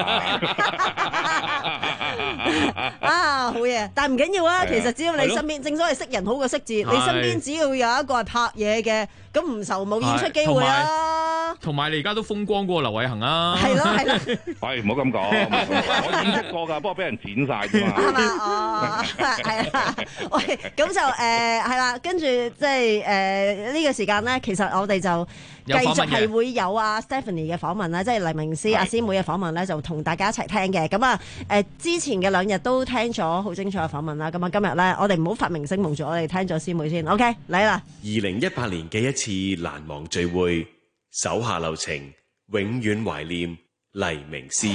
啊，好嘢！但係唔緊要啊，其實只要你身邊，正所謂識人好過識字，你身邊只要有一個係拍嘢嘅，咁唔愁冇演出機會啊。 同埋你而家都風光過劉偉恒啊。 係咯係咯。 喂，唔好咁講，我演出過㗎，不過俾人剪晒啫嘛。 係嘛？哦，係啊。喂，咁就誒係啦，跟住即係誒呢個時間咧，其實我哋就繼續係會有啊 Stephanie 嘅訪問啦，即係黎明詩阿師妹嘅訪問咧，就同大家一齊聽嘅。咁啊誒，之前嘅兩日都聽咗好精彩嘅訪問啦。咁啊，今日咧，我哋唔好發明星夢住，我哋聽咗師妹先。OK，嚟啦！ 二零一八年嘅一次難忘聚會，手下留情，永遠懷念黎明詩。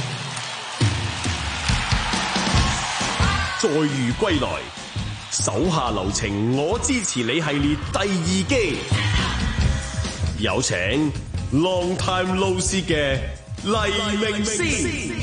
再遇歸來，手下留情，我支持你系列第二季，有請 Long Time No See 嘅黎明詩。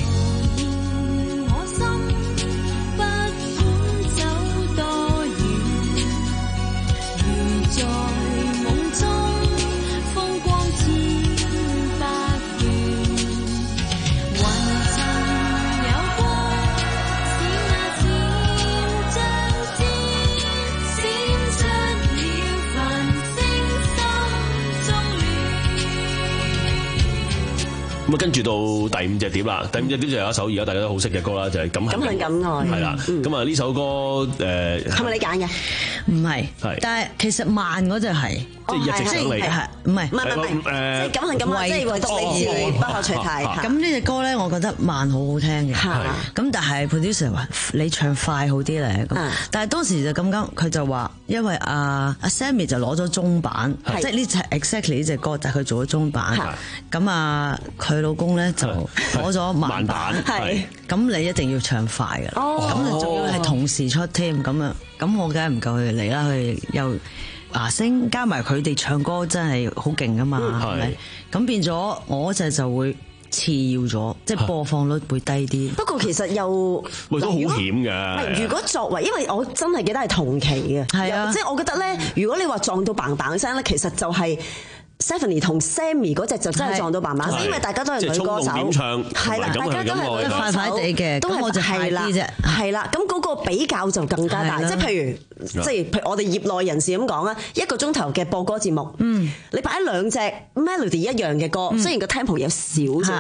咁啊，跟住到第五隻碟啦，第五隻碟就有一首而家大家都好識嘅歌啦，就係《敢恨敢愛》。係啦，咁啊呢首歌誒係咪你揀嘅？ 唔係，係，但係其實慢嗰隻係， 即係一直想嚟， 係唔係？ 唔係唔係，即係敢恨敢愛，即係唯獨你自己不可取替。 咁呢隻歌咧，我覺得慢好好聽嘅。咁但係 producer 話你唱快好啲咧。咁但係當時就咁啱，佢就話因為阿阿 Sammy 就攞咗中版，即係呢隻 exactly 呢隻歌，但係佢做咗中版。咁啊，佢老公咧就攞咗慢版。係，咁你一定要唱快嘅。咁就仲要係同時出添，咁樣。咁我梗係唔夠佢哋嚟啦，佢哋又牙聲加埋佢哋唱歌真係好勁噶嘛，係咪？咁變咗我隻就會次要咗，即係播放率會低啲。 不過其實又喂都好險㗎。 如果作為，因為我真係記得係同期嘅，係啊，即係我覺得咧，如果你話撞到嘭嘭聲咧，其實就係Stephanie 同 Sammy 嗰隻就真係撞到嘭嘭聲，因為大家都係女歌手，係啦，大家都係女快快地嘅，都係快啲啫，係啦，咁嗰個比較就更加大，即係譬如，即係譬如我哋業內人士咁講啊，一個鐘頭嘅播歌節目，嗯，你擺兩隻 melody 一樣嘅歌，雖然個 tempo 有少少分別，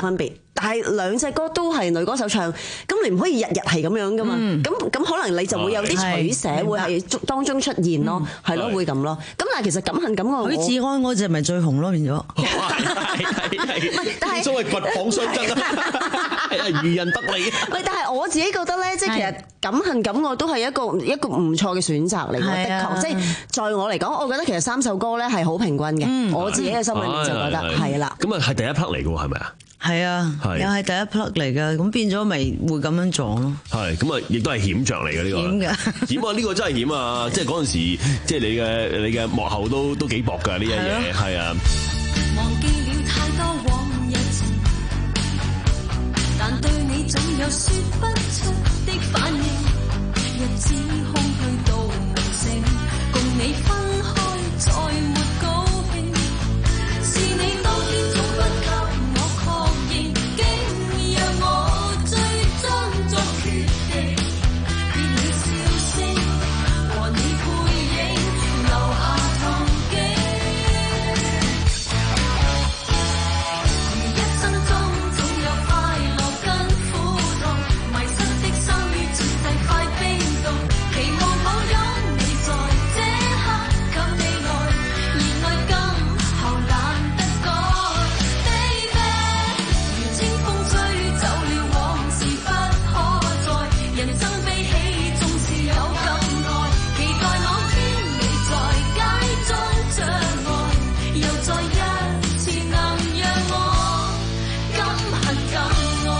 但係兩隻歌都係女歌手唱，咁你唔可以日日係咁樣噶嘛？咁咁、嗯、可能你就會有啲取捨，會係當中出現咯，係咯，會咁咯。咁但係其實敢恨敢愛， 許志安嗰隻咪最紅咯，變咗。 係係係， 但係所謂掘蚌相爭啊，係漁人得利。 喂，但係我自己覺得咧，即係其實敢恨敢愛都係一個一個唔錯嘅選擇嚟嘅，的確。即係在我嚟講，我覺得其實三首歌咧係好平均嘅。嗯、我自己嘅心裏面就覺得係啦。 咁啊係第一 part 嚟嘅喎，係咪啊？ 係啊，又係第一 plug 嚟㗎，咁變咗咪會咁樣撞咯。係， 咁啊，亦都係險象嚟嘅呢個。險㗎，險啊！呢個真係險啊！即係嗰陣時，即係你嘅你嘅幕後都都幾薄㗎呢樣嘢，係啊。 忘記了太多往日情，但對你總有說不出的反應。日子空虛到無聲，共你分開再沒高興，是你當天總不給我確認，竟讓我最終作決定，別你笑聲和你背影留下痛經，如一生中總有快樂跟苦痛，迷失的心於此際快冰凍，期望抱擁你在這刻給你愛，而愛今後懶得改。Baby， 如清風吹走了往事不可再，人生悲喜縱是有感慨，期待某天你在街中將愛，又再一次能讓我敢恨敢愛。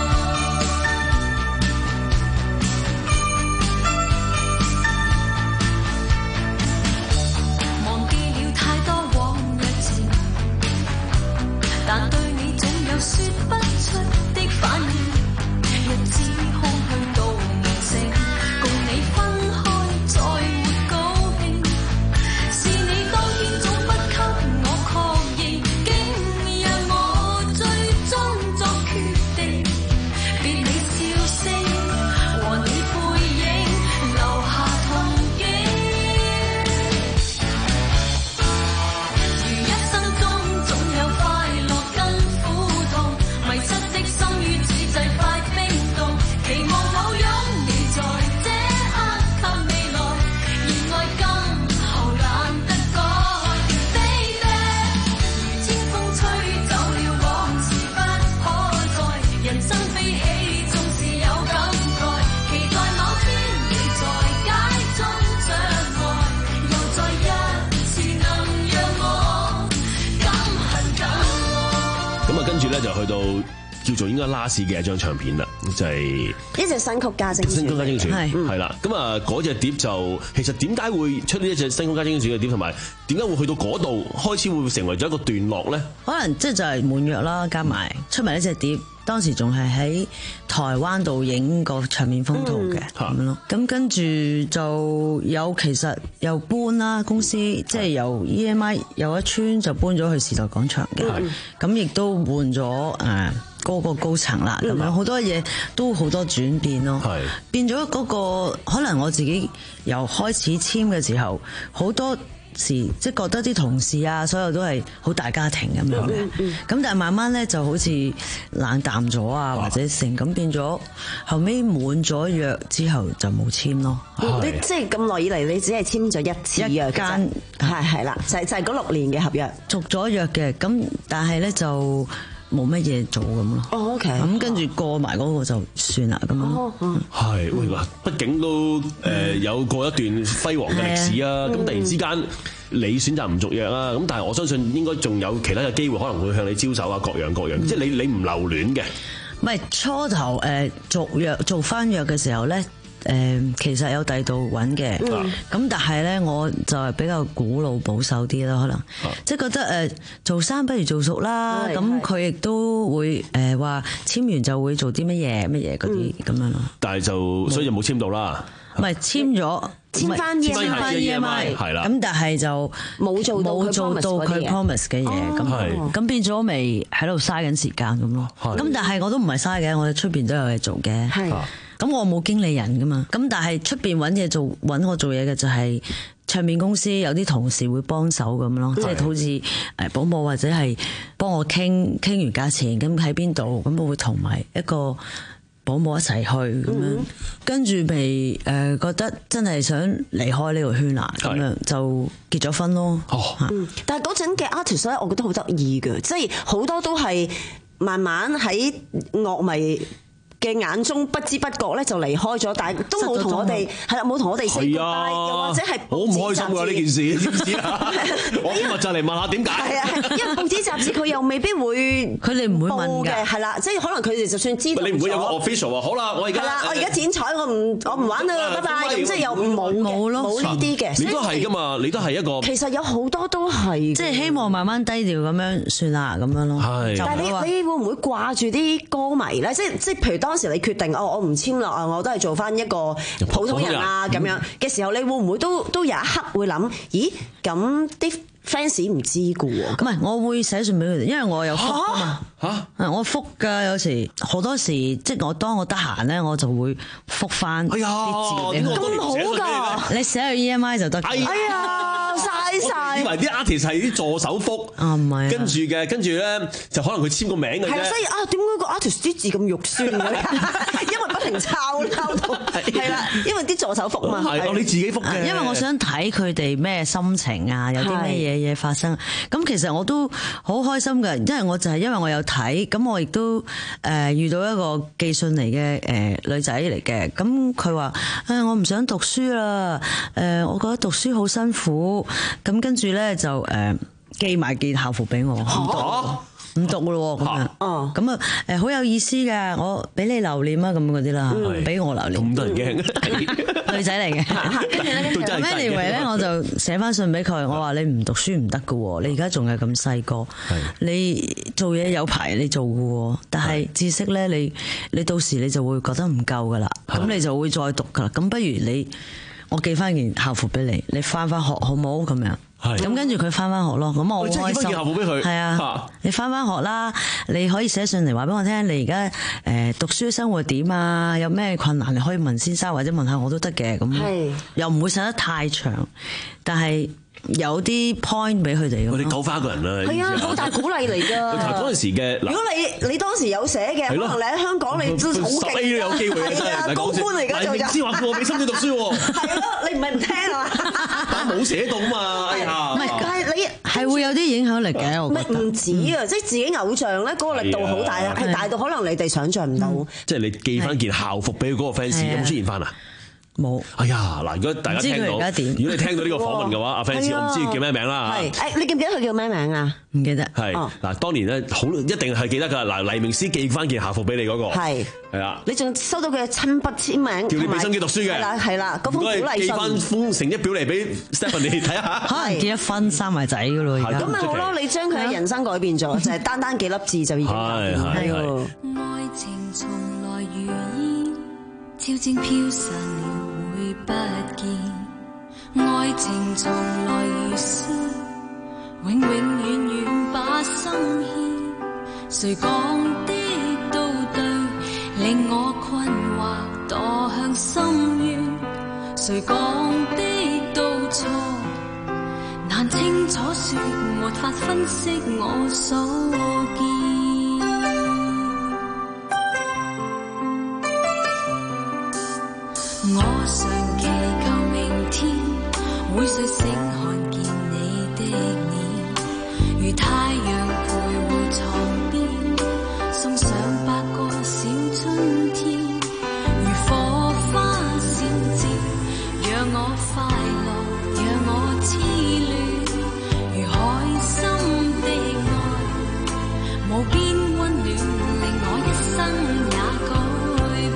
忘記了太多往日情，但對你總有說不出的反應。日子空虛到無聲，共你分開再沒高興，是你當天總不給我確認，竟讓我最終作決定，別你笑聲和你背影留下痛經，如一生中總有快樂跟苦痛，迷失的心於此際快冰凍，期望抱擁你在這刻給你來，而愛今後懶得改。Baby， 如清風吹走了往事不可再，人生悲喜縱是有感慨，期待某天你在街中將愛，又再一次能讓我敢恨敢愛。 咁啊，跟住咧就去到叫做應該 last 嘅一張唱片啦，就係一隻新曲加精選， 新曲加精選， 係係啦。咁啊，嗰隻碟就其實點解會出呢一隻新曲加精選嘅碟，同埋點解會去到嗰度開始會成為咗一個段落咧？ 可能即係就係滿約啦，加埋出埋呢隻碟，當時仲係喺台灣度影個唱片封套嘅咁樣咯。咁跟住就有其實又搬啦公司，即係由 E M I 有一村就搬咗去時代廣場嘅，咁亦都換咗誒嗰個高層啦，咁樣好多嘢都好多轉變咯，變咗嗰個可能我自己由開始簽嘅時候好多時即係覺得啲同事啊，所有都係好大家庭咁樣嘅，咁、嗯、但係慢慢咧就好似冷淡咗啊，或者成咁變咗，後尾滿咗約之後就冇簽咯。 你即係咁耐以嚟，你只係簽咗一次約間，係係啦，就係就係嗰六年嘅合約， 續咗約嘅，咁但係咧就冇乜嘢做咁咯。 哦 OK， 咁跟住過埋嗰個就算啦咁咯。 係，喂嗱，畢竟都誒有過一段輝煌嘅歷史啊，咁突然之間你選擇唔續約啦，咁但係我相信應該仲有其他嘅機會可能會向你招手啊，各樣各樣，即係你你唔留戀嘅。 唔係初頭誒續約做翻約嘅時候咧。誒其實有第二度揾嘅，咁、嗯、但係咧我就係比較古老保守啲啦，可能、啊、即係覺得誒做生不如做熟啦，咁佢亦都會誒話簽完就會做啲乜嘢乜嘢嗰啲咁樣咯。 但係就所以就冇簽到啦。 唔係簽咗， 簽翻 E M I 係啦。 咁但係就冇做到冇做到佢 promise 嘅嘢，咁咁變咗咪喺度嘥緊時間咁咯。咁但係我都唔係嘥嘅，我哋出邊都有嘢做嘅。咁我冇經理人噶嘛，咁但係出邊揾嘢做揾我做嘢嘅就係唱片公司有啲同事會幫手咁咯，即係好似誒保姆或者係幫我傾傾完價錢，咁喺邊度，咁我會同埋一個保姆一齊去咁樣，嗯、跟住未誒覺得真係想離開呢個圈啦，咁樣就結咗婚咯。 哦，嗯、但係嗰陣嘅 artist 咧，我覺得好得意嘅，即係好多都係慢慢喺樂迷嘅眼中不知不覺咧就離開咗，但係都冇同我哋係啦，冇同我哋 say goodbye，又或者係好唔開心㗎呢件事，知唔知啊？我今日就嚟問下點解？係啊，因為報紙雜誌佢又未必會， 佢哋唔會問嘅， 係啦，即係可能佢哋就算知道， 你唔會有個 official 話好啦，我而家係啦，我而家剪彩，我唔我唔玩啦，拜拜，咁即係又冇冇咯，冇呢啲嘅。 你都係㗎嘛？你都係一個。 其實有好多都係， 即係希望慢慢低調咁樣算啦，咁樣咯。係。 但係你你會唔會掛住啲歌迷咧？即係即係譬如當時你決定哦。我唔簽啦，我都係做翻一個普通人啊咁樣嘅時候，你會唔會都都有一刻會諗？咦，咁啲 fans 唔知㗎喎？ 唔係，我會寫信俾佢哋，因為我有覆啊嘛。嚇！我覆㗎，有時好多時，即係我當我得閒咧，我就會覆翻啲字俾佢。 咁好㗎！ 你寫去 E M I 就得。 哎呀，嘥晒！ 以為啲 artist 係啲助手覆， 啊唔係， 跟住嘅，跟住咧就可能佢簽個名嘅啫。 係啊，所以啊，點解個 artist 啲字咁肉酸嘅？因為不停抄抄到，係啦，因為啲助手覆嘛。 係，你自己覆嘅。 因為我想睇佢哋咩心情啊，有啲咩嘢嘢發生。咁其實我都好開心㗎，因為我就係因為我有睇，咁我亦都誒遇到一個寄信嚟嘅誒女仔嚟嘅，咁佢話誒我唔想讀書啦，誒我覺得讀書好辛苦，咁跟住咧就誒寄埋件校服俾我，唔讀唔讀咯咁樣，哦，咁啊誒好有意思㗎，我俾你留念啊咁嗰啲啦，俾我留念， 咁多人驚， 女仔嚟嘅，跟住咧，咁 anyway 咧我就寫翻信俾佢，我話你唔讀書唔得㗎喎，你而家仲係咁細個，你做嘢有排你做㗎喎，但係知識咧你你到時你就會覺得唔夠㗎啦，咁你就會再讀㗎啦，咁不如你我寄翻件校服俾你，你翻翻學好唔好咁樣？咁跟住佢翻翻學咯，咁我好開心。 寄翻件校服俾佢。 係啊，你翻翻學啦，你可以寫信嚟話俾我聽，你而家誒讀書生活點啊？有咩困難你可以問先生或者問下我都得嘅，咁又唔會寫得太長，但係有啲 point 俾佢哋。 我哋救翻一個人啦， 係啊，好大鼓勵嚟㗎。 嗰陣時嘅， 如果你你當時有寫嘅，可能你喺香港你都好勁， 十 A 都有機會嘅，真係高官嚟㗎就就。 先話叫我俾心機讀書喎。 係咯，你唔係唔聽啊？ 但冇寫到嘛，哎呀！ 唔係，但係你係會有啲影響力嘅，我覺得。 唔止啊，即係自己偶像咧，嗰個力度好大啊，係大到可能你哋想像唔到。 即係你寄翻件校服俾佢嗰個 fans，有冇出現翻啊？ 冇。 哎呀，嗱，如果大家聽到，如果你聽到呢個訪問嘅話，阿 fans 我唔知佢叫咩名啦嚇。 係，誒，你記唔記得佢叫咩名啊？ 唔記得。 係。嗱，當年咧好一定係記得㗎。嗱，黎明詩寄翻件校服俾你嗰個。係。係啊。你仲收到佢嘅親筆簽名， 叫你俾心機讀書嘅。 係啦，係啦，嗰封鼓勵信。寄翻封成績表嚟俾 Stephanie 睇下。 可能結咗婚生埋仔㗎咯，而家。 咁咪好咯，你將佢嘅人生改變咗，就係單單幾粒字就已經。係係係。 愛情從來如煙，悄靜飄散了。不見愛情從來如詩，永永遠遠把心牽。誰講的都對，令我困惑墮向深淵。誰講的都錯，難清楚說，沒法分析我所見。我常祈求明天會睡醒看見你的臉，如太陽徘徊床邊，送上百個小春天，如火花閃照，讓我快樂，讓我痴戀，如海深的愛，無邊溫暖令我一生也改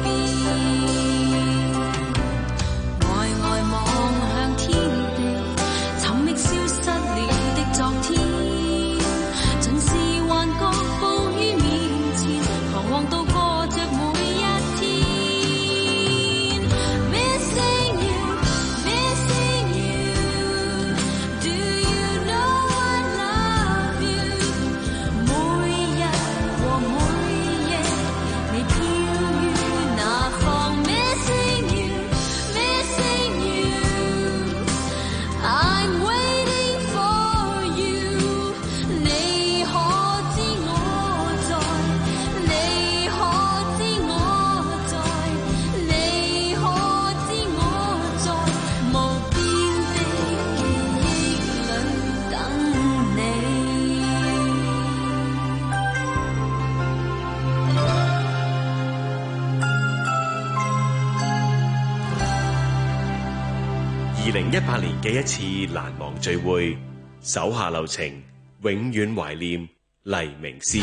變。Missing you, missing you. 二零一八年嘅一次難忘聚會，手下留情，永遠懷念黎明詩。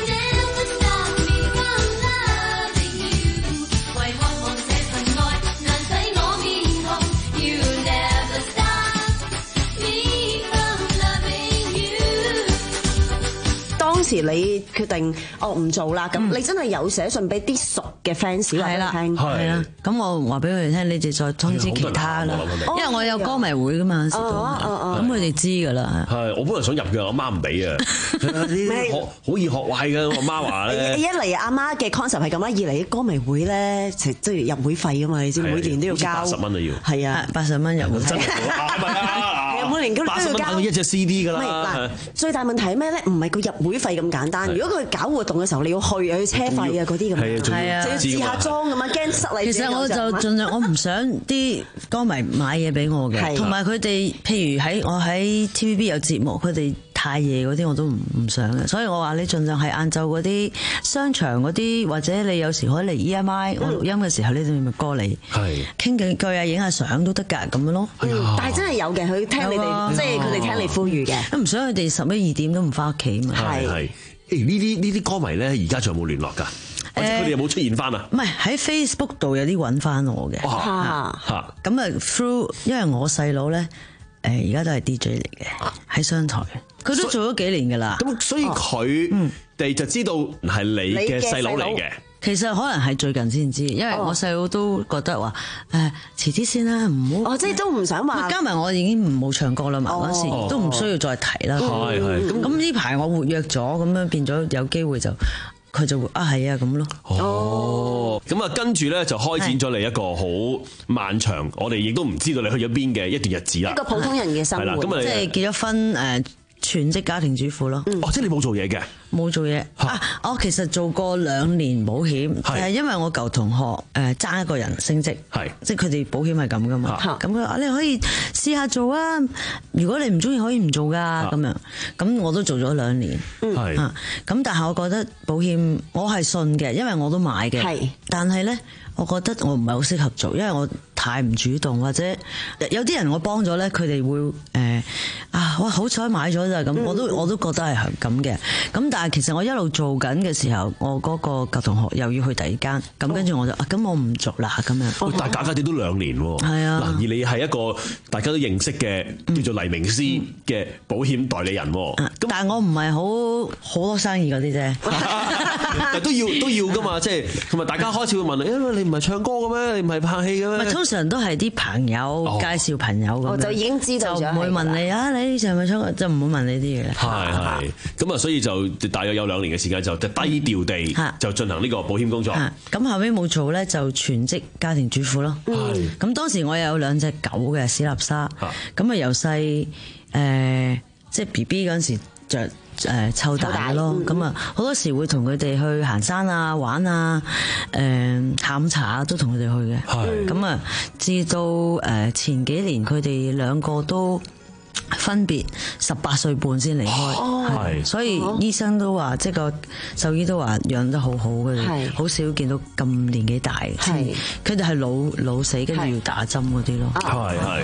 當時你決定哦唔做啦，咁你真係有寫信俾啲熟嘅 fans 話俾佢聽， 係啦，咁我話俾佢哋聽，你哋再通知其他啦，因為我有歌迷會噶嘛，咁佢哋知㗎啦。 係，我本來想入嘅，我媽唔俾啊，學好易學壞嘅，我媽話咧。 一嚟阿媽嘅 concept 係咁啦，二嚟歌迷會咧，即係入會費㗎嘛，你知每年都要交八十蚊啊要。 係啊， 八十蚊入會費。 每年都要交。 八十蚊等於一隻 C D 㗎啦。 嗱，最大問題係咩咧？唔係個入會費咁簡單。如果佢搞活動嘅時候，你要去又要車費啊嗰啲咁樣，係啊，就要置下裝咁啊，驚失禮。 其實我就盡量，我唔想啲歌迷買嘢俾我嘅，同埋佢哋，譬如喺我喺 T V B 有節目，佢哋太夜嗰啲我都唔唔想嘅，所以我話你盡量係晏晝嗰啲商場嗰啲，或者你有時可以嚟 E M I，我錄音嘅時候你哋咪過嚟，傾幾句啊，影下相都得㗎咁樣咯。 但係真係有嘅，佢聽你哋，即係佢哋聽你呼籲嘅， 都唔想佢哋十一二點都唔翻屋企嘛。 係係，誒呢啲呢啲歌迷咧，而家仲有冇聯絡㗎？或者佢哋有冇出現翻啊？ 唔係喺 Facebook 度有啲揾翻我嘅，嚇咁啊 through， 因為我細佬咧誒而家都係 D J 嚟嘅，喺商台，佢都做咗幾年㗎啦。 咁所以佢哋就知道係你嘅細佬嚟嘅。 其實可能係最近先知，因為我細佬都覺得話誒遲啲先啦，唔好。 哦，即係都唔想話。 加埋我已經唔冇唱歌啦嘛，嗰時都唔需要再提啦。 係係。 咁咁呢排我活躍咗，咁樣變咗有機會就佢就會啊係啊咁咯。 哦，咁啊跟住咧就開展咗你一個好漫長，我哋亦都唔知道你去咗邊嘅一段日子啦。 一個普通人嘅生活。係啦， 咁啊即係結咗婚誒。全職家庭主婦咯。 哦，即係你冇做嘢嘅？ 冇做嘢啊！我其實做過兩年保險，係因為我舊同學誒爭一個人升職，係即係佢哋保險係咁噶嘛。咁佢話你可以試下做啊，如果你唔中意可以唔做噶咁樣。咁我都做咗兩年，係啊。咁但係我覺得保險我係信嘅，因為我都買嘅。係，但係咧，我覺得我唔係好適合做，因為我太唔主動，或者有啲人我幫咗咧，佢哋會誒啊，我好彩買咗咋咁，我都我都覺得係咁嘅。咁但係其實我一路做緊嘅時候，我嗰個舊同學又要去第二間，咁跟住我就啊，咁我唔做啦咁樣。 但係假假哋都兩年喎。係啊。嗱，而你係一個大家都認識嘅叫做黎明詩嘅保險代理人喎。 咁但係我唔係好好多生意嗰啲啫。 但都要都要㗎嘛，即係同埋大家開始會問你，因為你唔係唱歌嘅咩？你唔係拍戲嘅咩？ 通常都係啲朋友介紹朋友咁， 就已經知道咗， 就唔會問你啊，你係咪唱歌？就唔會問你啲嘢。 係係，咁啊，所以就大約有兩年嘅時間就低調地就進行呢個保險工作。 咁後尾冇做咧，就全職家庭主婦咯。咁當時我有兩隻狗嘅史納莎，咁啊由細誒即係 B B 嗰陣時着。誒湊大咯，咁啊好多時會同佢哋去行山啊、玩啊、誒下午茶啊，都同佢哋去嘅。係咁啊，至到誒前幾年佢哋兩個都分別十八歲半先離開，係所以醫生都話，即係個獸醫都話養得好好嘅，係好少見到咁年紀大，係佢哋係老老死跟住要打針嗰啲咯。係係。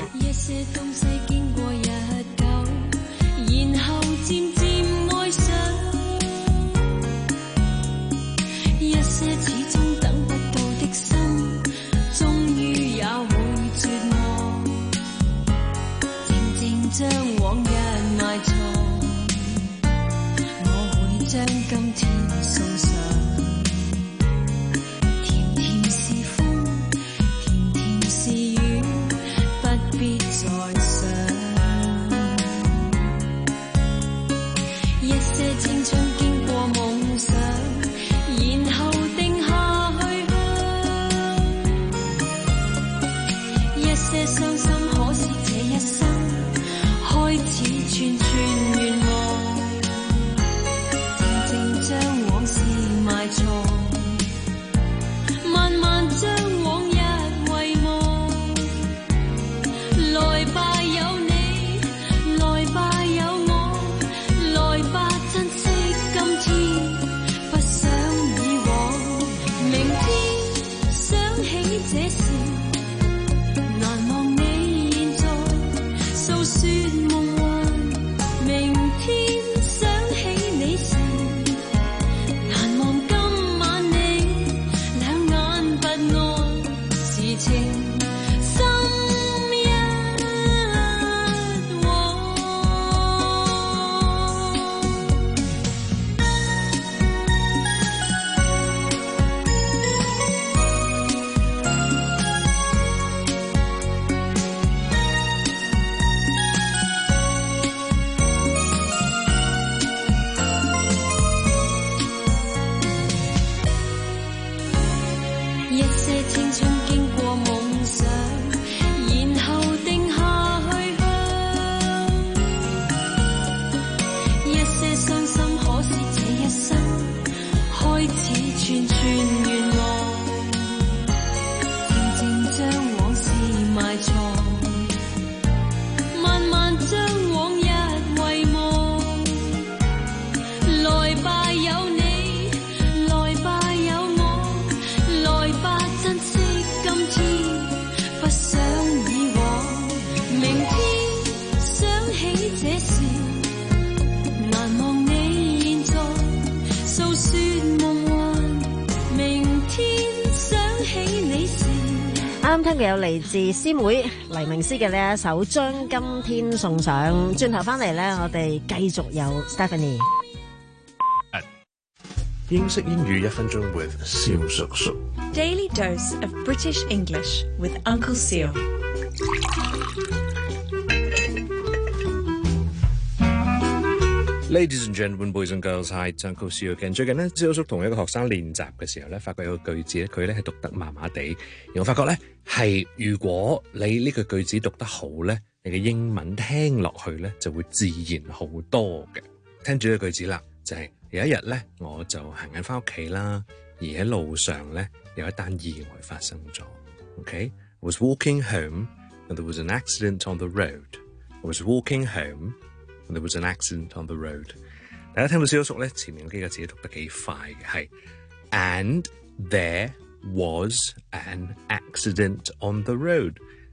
一些始終等不到的心，終於也會絕望。靜靜將往日埋藏，我會將今天送上。甜甜是風，甜甜是雨，不必再想。一些青春經過夢想。然後定下去向，一些傷心，可是這一生開始串串願望，靜靜將往事埋藏，慢慢將往日遺忘。來吧有你，來吧有我，來吧珍惜今天。明天想起這事，難忘你。 埋藏，慢慢將往日遺忘。來吧有你，來吧有我，來吧珍惜今天，不想以往。明天想起這事，難忘你現在訴說夢幻。明天想起你時， 啱聽嘅有嚟自師妹黎明詩嘅呢一首《將今天送上》。轉頭翻嚟咧，我哋繼續有 Stephanie。 英式英語一分鐘 with 蕭叔叔。 Daily dose of British English with Uncle Seal。 Ladies and gentlemen, boys and girls, hi, it's Uncle Seal again。最近咧，蕭叔同一個學生練習嘅時候咧，發覺有個句子咧，佢咧係讀得麻麻地。而我發覺咧，係如果你呢個句子讀得好咧，你嘅英文聽落去咧就會自然好多嘅。聽住呢個句子啦，就係、是、有一日咧，我就行緊翻屋企啦，而喺路上咧有一單意外發生咗。OK，I was walking home and there was an accident on the road. I was walking home and there was an accident on the road. 大家聽到蕭叔咧，前面嗰幾個字讀得幾快嘅，係 and there was an accident on the road.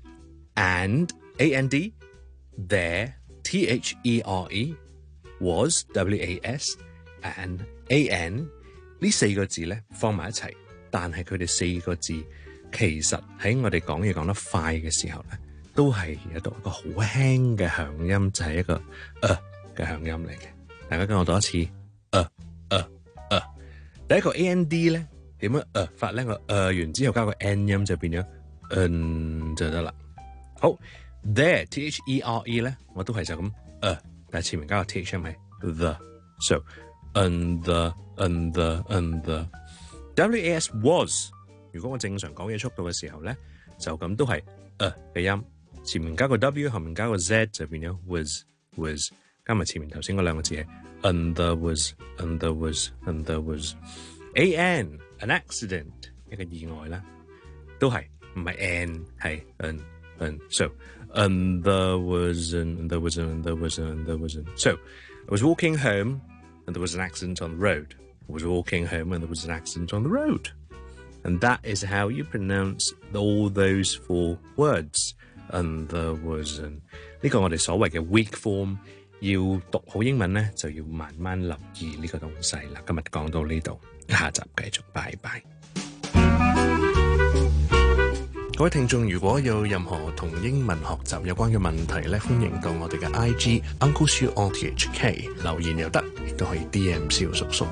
And A N D there T H E R E was W A S and A N 呢四個字咧放埋一齊，但係佢哋四個字其實喺我哋講嘢講得快嘅時候咧，都係有讀一個好輕嘅響音，就係、是、一個呃嘅響音嚟嘅。大家跟我讀一次，呃呃呃。第一個 A N D 咧點樣呃法咧？我呃完之後加個 N 音就變咗嗯就得啦。好 ，there T H E R E 咧，我都係就咁呃，但係前面加個 T H 係 the，so and the and the and the W A S was。如果我正常講嘢速度嘅時候咧，就咁都係呃嘅音，前面加個 W， 後面加個 Z 就變咗 was was， 加埋前面頭先嗰兩個字係 and the was and the was and the was。A N an accident 一個意外啦，都係唔係 N 係 N N so and there was an there was an there was an there was an so I was walking home and there was an accident on the road. I was walking home and there was an accident on the road. And that is how you pronounce all those four words. And there was an 呢個我哋所謂嘅 weak form， 要讀好英文咧，就要慢慢留意呢個東西啦。今日講到呢度，下集繼續，拜拜。各位聽眾，如果有任何同英文學習有關嘅問題咧，歡迎到我哋嘅 I G Uncle Siu R T H K 留言又得，亦都可以 D M 蕭叔叔。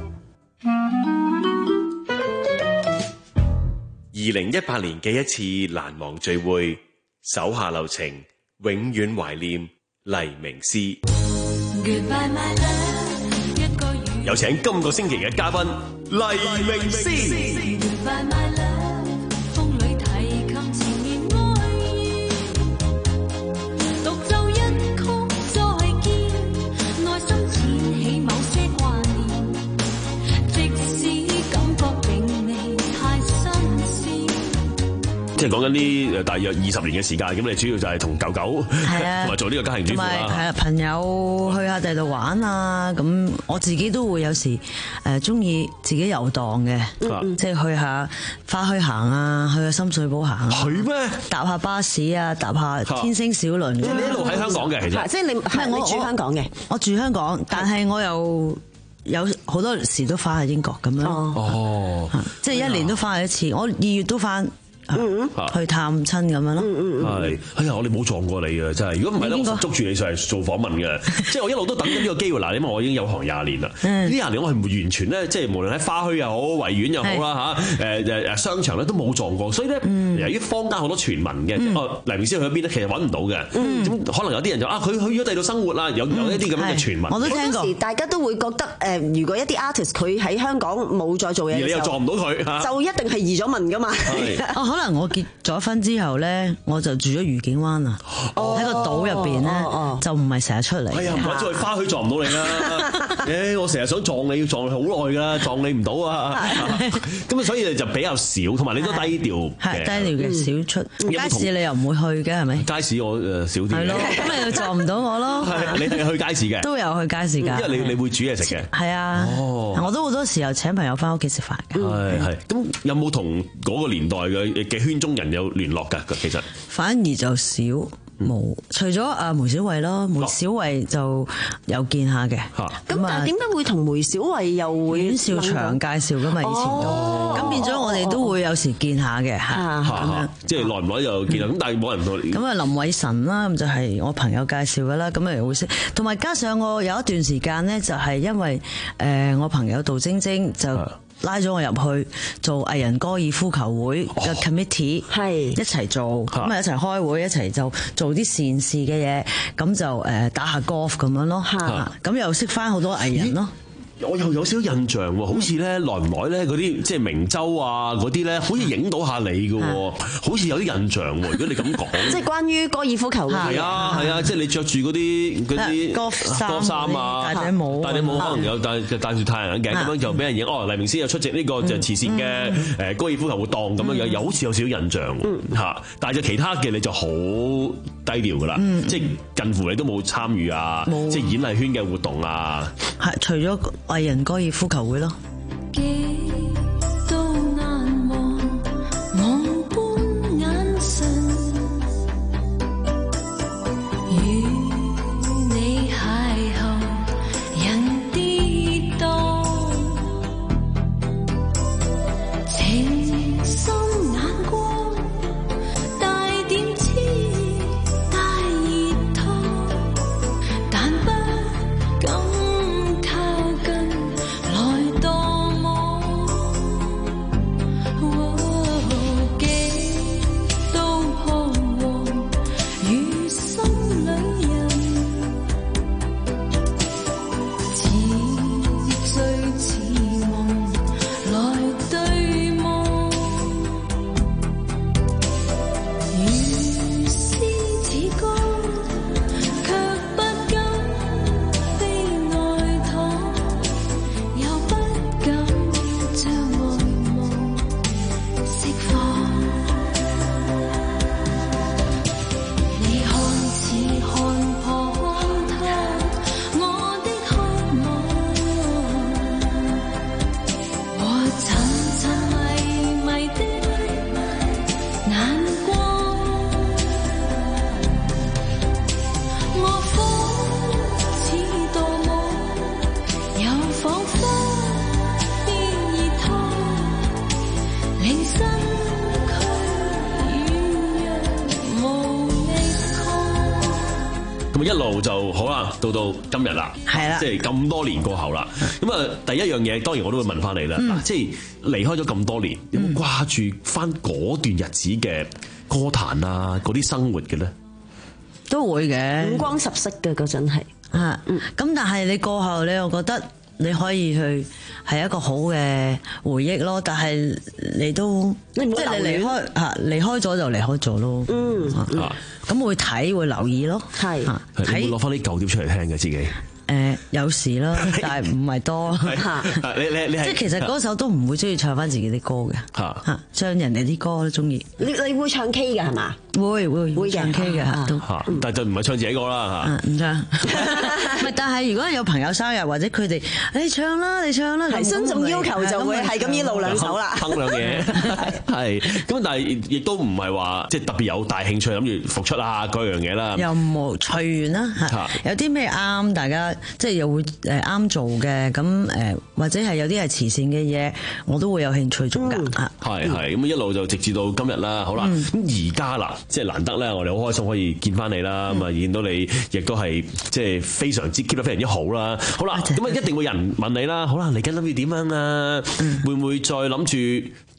二零一八年嘅一次難忘聚會，手下留情，永遠懷念黎明詩。有請今個星期嘅嘉賓黎明詩。即係講緊呢大約二十年嘅時間，咁你主要就係同狗狗同埋做呢個家庭主婦啦。 係啊，朋友去下第度玩啊，咁我自己都會有時誒中意自己遊蕩嘅，嗯、即係去下花墟行啊，去下深水埗行啊。 係咩？ 搭下巴士啊，搭下天星小輪。 即係你一路喺香港嘅，其實。 即係你係我住香港嘅， 我住香港，但係我又有好多時都翻去英國咁樣。 哦， 即係一年都翻去一次，我二月都翻。嗯，去探親咁樣咯。 係，哎呀，我哋冇撞過你啊，真係。如果唔係咧，我捉住你上嚟做訪問嘅。即係我一路都等緊呢個機會。嗱，因為我已經有行廿年啦。呢廿年我係完全咧，即係無論喺花墟又好、維園又好啦嚇，誒誒誒商場咧都冇撞過。所以咧，由於坊間好多傳聞嘅，哦黎明詩去咗邊咧，其實揾唔到嘅。咁可能有啲人就啊，佢去咗第二度生活啦，有有一啲咁樣嘅傳聞。 我都聽過。 好多時大家都會覺得誒，如果一啲 artist 佢喺香港冇再做嘢嘅時候， 你又撞唔到佢， 就一定係移咗民噶嘛。 可能我結咗婚之後咧，我就住咗愉景灣啊，喺個島入邊咧，就唔係成日出嚟。 哎呀，唔怪之花墟撞唔到你啦！誒，我成日想撞你，要撞你好耐㗎啦，撞你唔到啊！咁啊，所以就比較少，同埋你都低調嘅， 低調嘅少出。街市你又唔會去嘅係咪？ 街市我誒少啲。 係咯，咁你又撞唔到我咯。 係，你係去街市嘅？ 都有去街市㗎。 因為你你會煮嘢食嘅。 係啊。哦。我都好多時候請朋友翻屋企食飯㗎。 係係。咁有冇同嗰個年代嘅嘅圈中人有聯絡㗎？其實反而就少冇，除咗阿梅小惠咯，梅小惠就有見下嘅。 咁但係點解會同梅小惠又會阮兆祥介紹㗎嘛？以前都咁變咗，我哋都會有時見下嘅嚇咁樣。 即係耐唔耐就見啦。咁但係冇人去。 咁啊，林偉晨啦，咁就係我朋友介紹㗎啦。咁啊，會識。同埋加上我有一段時間咧，就係因為誒我朋友杜晶晶就拉咗我入去做藝人高爾夫球會嘅 committee，係一齊做，咁啊一齊開會，一齊就做啲善事嘅嘢，咁就誒打下 golf 咁樣咯，咁又識翻好多藝人咯。 我又有少少印象喎，好似咧耐唔耐咧嗰啲即係明州啊嗰啲咧，好似影到下你嘅喎，好似有啲印象喎。如果你咁講， 即係關於高爾夫球嘅係啊係啊，即係你着住嗰啲嗰啲 golf 衫啊， 戴頂帽， 戴頂帽可能有戴戴住太陽眼鏡咁樣就俾人影。哦，黎明斯又出席呢個就慈善嘅誒高爾夫球活動咁樣樣，又好似有少少印象嚇。但係就其他嘅你就好低調㗎啦，即係近乎你都冇參與啊，即係演藝圈嘅活動啊。 係除咗藝人高爾夫球會咯。 一路就好啦，到到今日啦， 係啦， 即係咁多年過後啦。咁啊，第一樣嘢當然我都會問翻你啦，嗯、即係離開咗咁多年，有冇掛住翻嗰段日子嘅歌壇啊，嗰啲生活嘅咧？ 都會嘅， 五光十色嘅嗰陣係啊，咁、嗯、但係你過後咧，我覺得你可以去係一個好嘅回憶咯。但係你都即係你離開嚇，離開咗就離開咗咯。嗯啊，咁會睇會留意咯。係睇會攞翻啲舊碟出嚟聽嘅自己。 誒有時啦，但係唔係多。 你你你係即係其實歌手都唔會中意唱翻自己啲歌嘅嚇嚇，唱人哋啲歌都中意。 你你會唱 K 㗎係嘛？ 會會會唱 K 嘅嚇都， 但係就唔係唱自己歌啦嚇。 唔唱。唔係，但係如果有朋友生日或者佢哋，你唱啦，你唱啦， 係觀眾要求就會係咁依露兩手啦。 哼兩嘢係咁，但係亦都唔係話即係特別有大興趣諗住復出啊嗰樣嘢啦。 又冇隨緣啦嚇，有啲咩啱大家即係又會誒啱做嘅咁誒，或者係有啲係慈善嘅嘢，我都會有興趣做㗎嚇。 係係咁一路就直至到今日啦。好啦，咁而家啦。即係難得咧，我哋好開心可以見翻你啦，咁啊、嗯、見到你亦都係即係非常之 keep 得非常之好啦。好啦，咁啊一定會有人問你啦。好啦，嚟緊諗住點樣啊？嗯、會唔會再諗住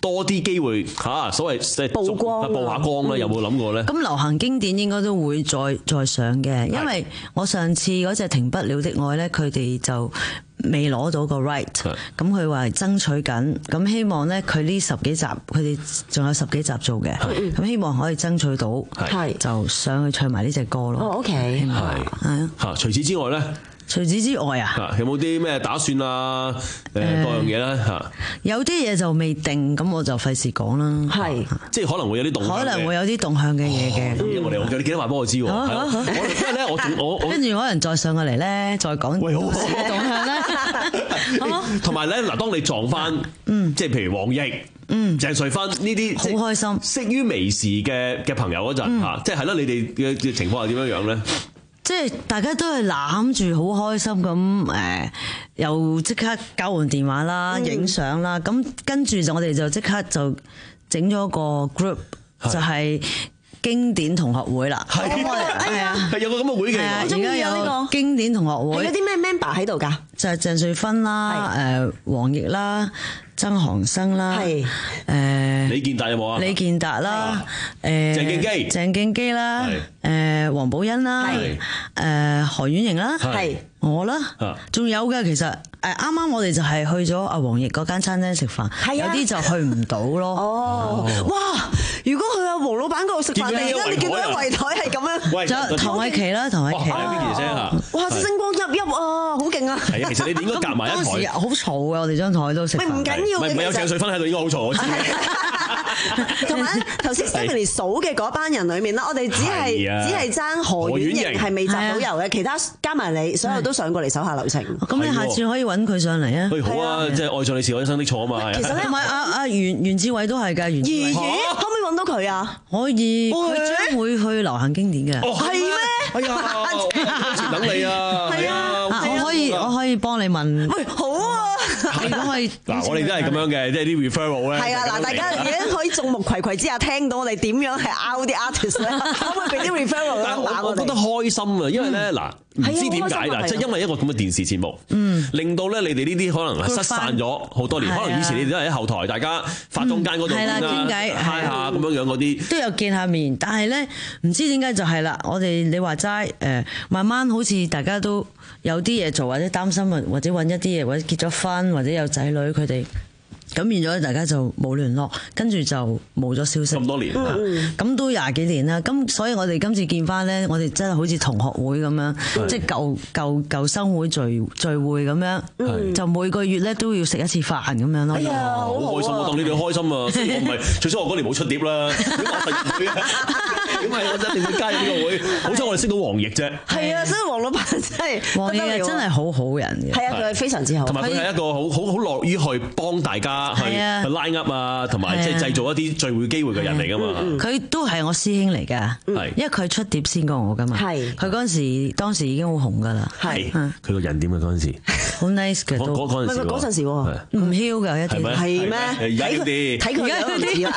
多啲機會嚇，所謂即係曝光曝下光啦，有冇諗過咧？ 咁流行經典應該都會再再上嘅，因為我上次嗰隻停不了的愛咧，佢哋就未攞到個 right， 咁佢話爭取緊，咁希望咧佢呢十幾集，佢哋仲有十幾集做嘅，咁希望可以爭取到，就上去唱埋呢隻歌咯。 哦 ，OK， 係啊。 嚇，除此之外咧？ 除此之外啊， 有冇啲咩打算啊？誒、呃，各樣嘢咧嚇。有啲嘢就未定，咁我就費事講啦。 係， 即係可能會有啲動向， 可能會有啲動向嘅嘢嘅。 我哋我叫你記得話俾我知喎。 好好好。 因為咧，我我我跟住可能再上過嚟咧，再講喂好動向咧。好。 同埋咧，嗱，當你撞翻，嗯，即係譬如黃奕。嗯，鄭瑞芬呢啲好開心， 識於微時嘅嘅朋友嗰陣嚇，即係係咯，你哋嘅嘅情況係點樣樣咧？ 即係大家都係攬住好開心咁誒，又即刻交換電話啦、影相啦，咁跟住就我哋就即刻就整咗個 group，就係經典同學會啦。係啊，係有個咁嘅會嘅。 而家有呢個經典同學會， 有啲咩 member 喺度㗎？ 就係鄭瑞芬啦、誒黃奕啦、曾航生啦，誒李健達有冇啊？ 李健達啦，誒鄭敬基、 鄭敬基啦，誒黃寶欣啦，誒何婉瑩啦，係我啦，仲有嘅其實誒啱啱我哋就係去咗阿黃奕嗰間餐廳食飯，有啲就去唔到咯。 哦，哇！如果去阿黃老闆嗰度食飯，突然間你見到一圍台係咁樣， 仲有唐偉琪啦，唐偉琪， 哇！星光熠熠啊，好勁啊！ 係啊，其實你哋應該夾埋一台， 好嘈嘅，我哋張台都食飯。 唔緊要嘅， 唔係有鄭瑞芬喺度應該好嘈，我知。 同埋頭先 Stephanie 數嘅嗰班人裏面啦，我哋只係只係爭何婉瑩係未集到遊嘅，其他加埋你，所有都上過嚟手下留情。 咁你下次可以揾佢上嚟啊！ 好啊，即係愛上你是我一生的錯啊嘛。 其實咧， 同埋阿阿袁袁志偉都係㗎，袁志偉。 可唔可以揾到佢啊？ 可以，佢將會去流行經典嘅。 哦，係咩？ 哎呀，我前等你啊！ 係啊， 我可以我可以幫你問。 喂，好啊！ 如果可以嗱，我哋都係咁樣嘅，即係啲 referral 咧。 係啊，嗱，大家而家可以眾目睽睽之下聽到我哋點樣係 out 啲 artist 咧，可唔可以俾啲 referral 咧？ 我我覺得開心啊，因為咧嗱，唔知點解嗱，即係因為一個咁嘅電視節目，令到咧你哋呢啲可能係失散咗好多年，可能以前你哋都係喺後台，大家發中間嗰度啦， 傾偈、 嗨下咁樣樣嗰啲， 都有見下面，但係咧唔知點解就係啦，我哋你話齋誒，慢慢好似大家都有啲嘢做，或者擔心或者揾一啲嘢，或者結咗婚，或者有仔女，佢哋咁變咗，大家就冇聯絡，跟住就冇咗消息。 咁多年， 咁、嗯、都廿幾年啦。咁所以我哋今次見翻咧，我哋真係好似同學會咁樣，即係舊舊舊生會聚聚會咁樣，就每個月咧都要食一次飯咁樣咯。 哎呀，好開心啊！當你哋開心啊！我唔係，除咗我嗰年冇出碟啦，點解我會啊？點解我一定會加入呢個會？好彩我哋識到黃奕啫。 係啊，所以黃老闆真係黃奕真係好好人嘅。 係啊，佢係非常之好。 同埋佢係一個好好好樂於去幫大家去去 line up 啊，同埋即係製造一啲聚會機會嘅人嚟噶嘛。 佢都係我師兄嚟㗎，因為佢出碟先過我㗎嘛。係佢嗰陣時，當時已經好紅㗎啦。係佢個人點啊？嗰陣時好 nice 嘅都。 嗰嗰陣時嗰陣時喎， 唔囂㗎一啲。 係咩？ 而家啲啲， 睇佢樣唔似啦。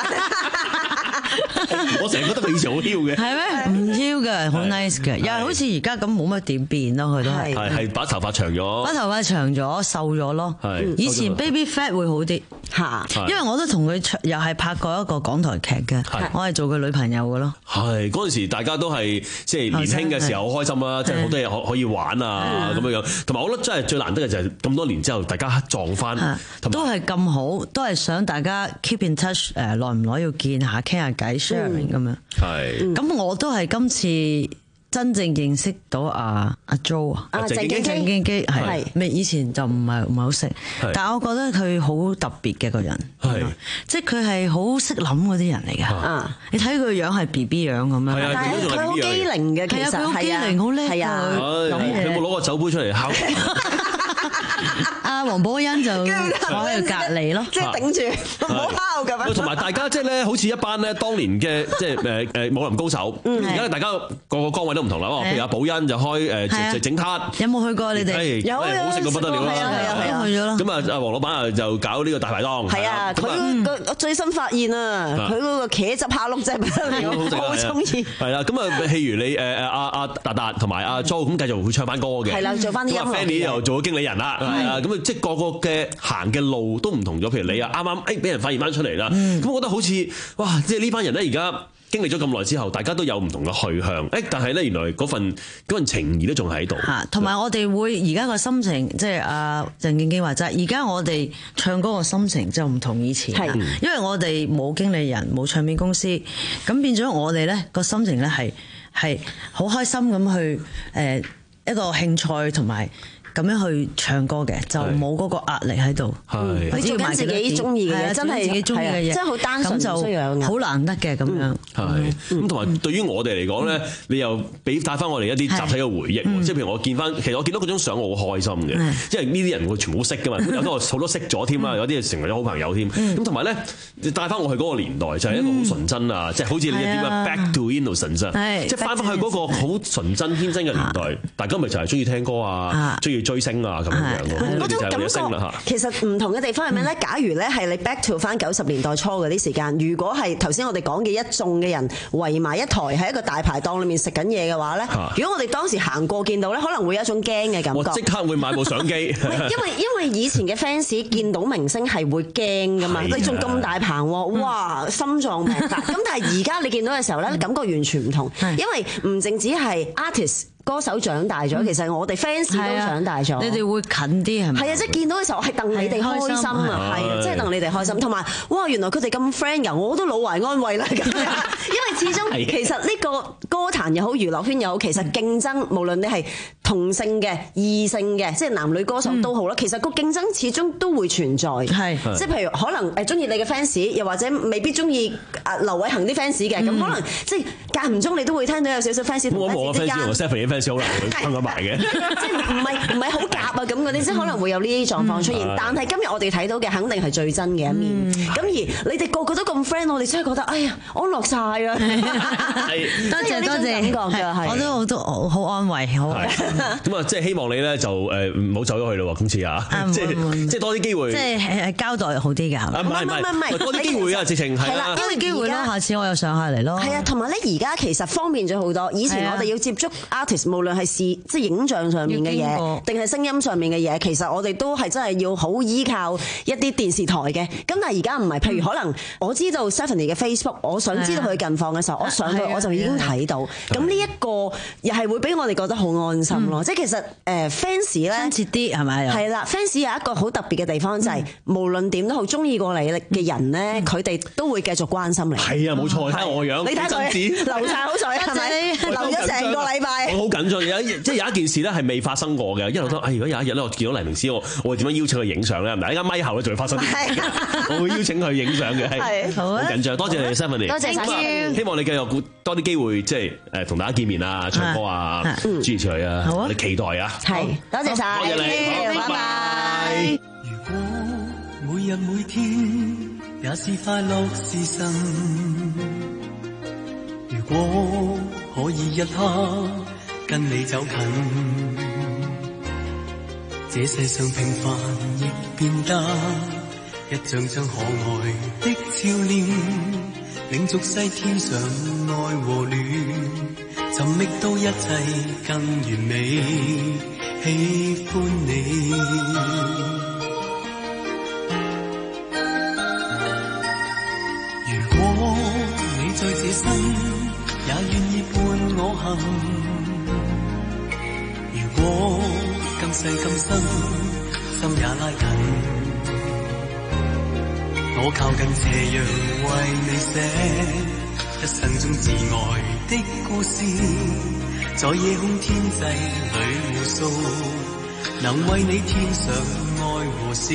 我成日覺得佢以前好囂嘅。 係咩？唔囂嘅，好 nice 嘅，又係好似而家咁冇乜點變咯，佢都係。 係係把頭髮長咗。 把頭髮長咗，瘦咗咯。係。以前 baby fat 會好啲嚇，因為我都同佢又係拍過一個港台劇嘅，我係做佢女朋友嘅咯。 係嗰陣時大家都係即係年輕嘅時候好開心啦，即係好多嘢可可以玩啊咁樣樣。同埋我覺得真係最難得嘅就係咁多年之後大家撞翻， 都係咁好，都係想大家 keep in touch，誒耐唔耐要見下傾下偈 sharing 咁樣。係。咁我都係今次真正認識到阿阿 Jo 啊，鄭敬基，鄭敬基係咪以前就唔係唔係好識，但係我覺得佢好特別嘅個人，係即係佢係好識諗嗰啲人嚟㗎。啊，你睇佢個樣係 B B 樣咁樣， 但係佢好機靈嘅，其實佢好機靈，好叻啊！ 有冇攞個酒杯出嚟敲？ 阿黃寶欣就坐喺度隔離咯， 即係頂住唔好敲咁樣。 同埋大家即係咧，好似一班咧當年嘅即係誒誒武林高手。而家大家個個崗位都唔同啦。譬如阿寶欣就開誒整整撻， 有冇去過你哋？ 有啊， 好食到不得了啦！ 係啊係啊， 去咗啦。 咁啊，阿黃老闆啊就搞呢個大排檔。 係啊，佢個最新發現啊，佢嗰個茄汁蝦碌真係不得了，我好中意。 係啦，咁啊，譬如你誒誒阿阿達達同埋阿 Jo 咁繼續會唱翻歌嘅。 係啦，做翻啲音樂。 Fanny 又做咗經理人啦，係啊，咁啊即係個個嘅行嘅路都唔同咗。譬如你啊，啱啱誒俾人發現翻出嚟啦，咁、嗯、我覺得好似哇，即係呢班人咧而家經歷咗咁耐之後，大家都有唔同嘅去向。誒，但係咧原來嗰份嗰份情誼都仲喺度。 嚇，同埋我哋會而家個心情，即係阿鄭敬基話齋，而家我哋唱歌個心情就唔同以前啦。因為我哋冇經理人，冇唱片公司，咁變咗我哋咧個心情咧係係好開心咁去誒一個興趣同埋。咁樣去唱歌嘅，就冇嗰個壓力喺度。 係，你做緊自己中意嘅嘢，真係自己中意嘅嘢， 真係好單純， 咁就好難得嘅咁樣。 係，咁同埋對於我哋嚟講咧，你又俾帶翻我哋一啲集體嘅回憶。即係譬如我見翻，其實我見到嗰張相我好開心嘅，因為呢啲人我全部都識噶嘛，有啲好多識咗添啦，有啲成為咗好朋友添。咁同埋咧，帶翻我去嗰個年代，就係一個好純真啊，即係好似你點啊 Back to Innocence，即係翻返去嗰個好純真天真嘅年代。大家咪就係中意聽歌啊，中意追星啊咁樣樣， 嗰種感覺其實唔同嘅地方係咩咧？假如咧係你 back to 翻九十年代初嗰啲時間，如果係頭先我哋講嘅一眾嘅人圍埋一台喺一個大排檔裏面食緊嘢嘅話咧，如果我哋當時行過見到咧，可能會有一種驚嘅感覺。 我即刻會買部相機。 因為因為以前嘅 fans 見到明星係會驚噶嘛，你仲咁大棚喎，哇，心臟病發。咁但係而家你見到嘅時候咧，感覺完全唔同，因為唔淨止係 artist。歌手長大咗，其實我哋 fans 都長大咗。 你哋會近啲係咪？ 係啊，即係見到嘅時候係戥你哋開心啊，係啊，即係戥你哋開心。同埋哇，原來佢哋咁 friend 㗎，我都老懷安慰啦咁樣。因為始終其實呢個歌壇又好，娛樂圈又好，其實競爭無論你係同性嘅、異性嘅，即係男女歌手都好啦。其實個競爭始終都會存在。係，即係譬如可能誒中意你嘅 fans，又或者未必中意啊劉偉恒啲 fans 嘅，咁可能即係間唔中你都會聽到有少少 fans 同 fans 之間。 好難分得埋嘅， 即係唔係唔係好夾啊咁嗰啲，即係可能會有呢啲狀況出現。但係今日我哋睇到嘅肯定係最真嘅一面。咁而你哋個個都咁 friend，我哋真係覺得哎呀安樂晒啊！ 多謝多謝，我都我都好安慰，好。 咁啊，即係希望你咧就誒唔好走咗去咯喎，今次啊，即係即係多啲機會， 即係交代好啲㗎。 唔係唔係唔係， 多啲機會啊，直情係啦， 多啲機會咯，下次我又上下嚟咯。 係啊，同埋咧而家其實方便咗好多。以前我哋要接觸 artist。無論係視即係影像上面嘅嘢，定係聲音上面嘅嘢，其實我哋都係真係要好依靠一啲電視台嘅。咁但係而家唔係，譬如可能我知道 Stephanie 嘅 Facebook， 我想知道佢近況嘅時候，我上去我就已經睇到。咁呢一個又係會俾我哋覺得好安心咯。即係其實誒 fans 咧， 親切啲係咪？ 係啦 ，fans 有一個好特別嘅地方就係無論點都好，中意過你嘅人咧，佢哋都會繼續關心你。 係啊，冇錯，睇我樣， 你睇佢流晒口水係咪？流咗成個禮拜。 我好緊張，有即係有一件事咧係未發生過嘅，一路都誒，如果有一日咧我見到黎明詩，我我會點樣邀請佢影相咧？唔係，依家咪後咧就會發生，我會邀請佢影相嘅，係好緊張。多謝你 Stephanie，多謝晒，希望你繼續多啲機會，即係誒同大家見面啊、唱歌啊、諸如此類啊，我哋期待啊。 係，多謝晒， 多謝你，拜拜。 如果每日每天也是快樂時辰，如果可以一刻跟你走近，這世上平凡亦變得一張張可愛的笑臉，令俗世添上愛和戀，尋覓到一切更完美，喜歡你。如果你在這生也願意伴我行，如果今世今生心也拉近，我靠近斜陽為你寫一生中至愛的故事，在夜空天際裏互訴，能為你添上愛和笑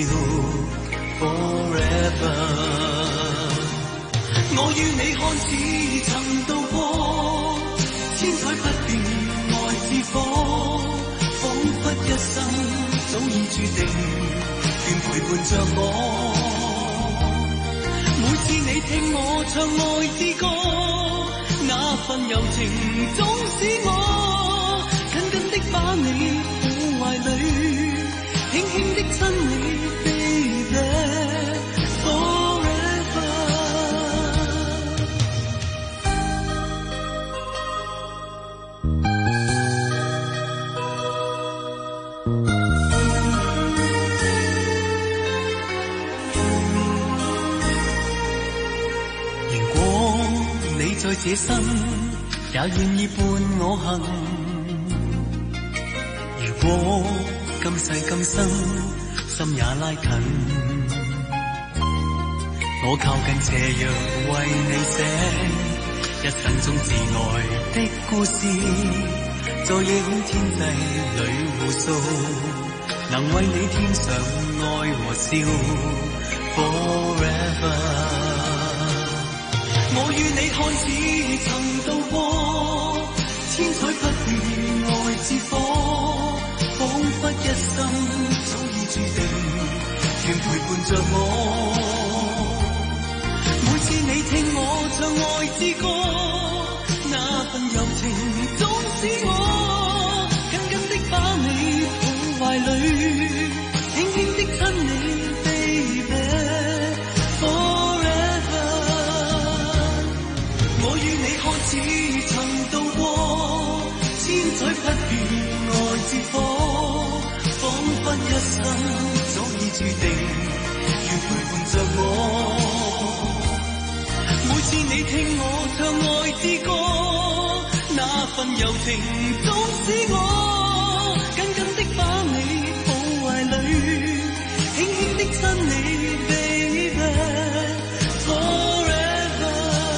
forever。我與你看似曾渡過千載不變愛之火，彷彿一生早已注定願陪伴着我。每次你聽我唱愛之歌，那份柔情總使我緊緊的把你抱懷裡，輕輕的親你 baby。 這生，也願意伴我行。如果今世今生，心也拉近，我靠近斜陽為你寫一生中至愛的故事，在夜空天際裏互訴，能為你添上愛和笑 forever。 我與你看似曾渡過千彩不變愛之火，彷彿一生早已注定，願陪伴着我。每次你聽我唱愛之歌，那份柔情總使我緊緊的把你抱懷裡，輕輕的親你 baby forever。 我與你看似曾渡過千載不變愛之火，彷彿一生早已注定，願陪伴着我。每次你聽我唱愛之歌，那份柔情總使我緊緊的把你抱懷裡，輕輕的親你 baby forever。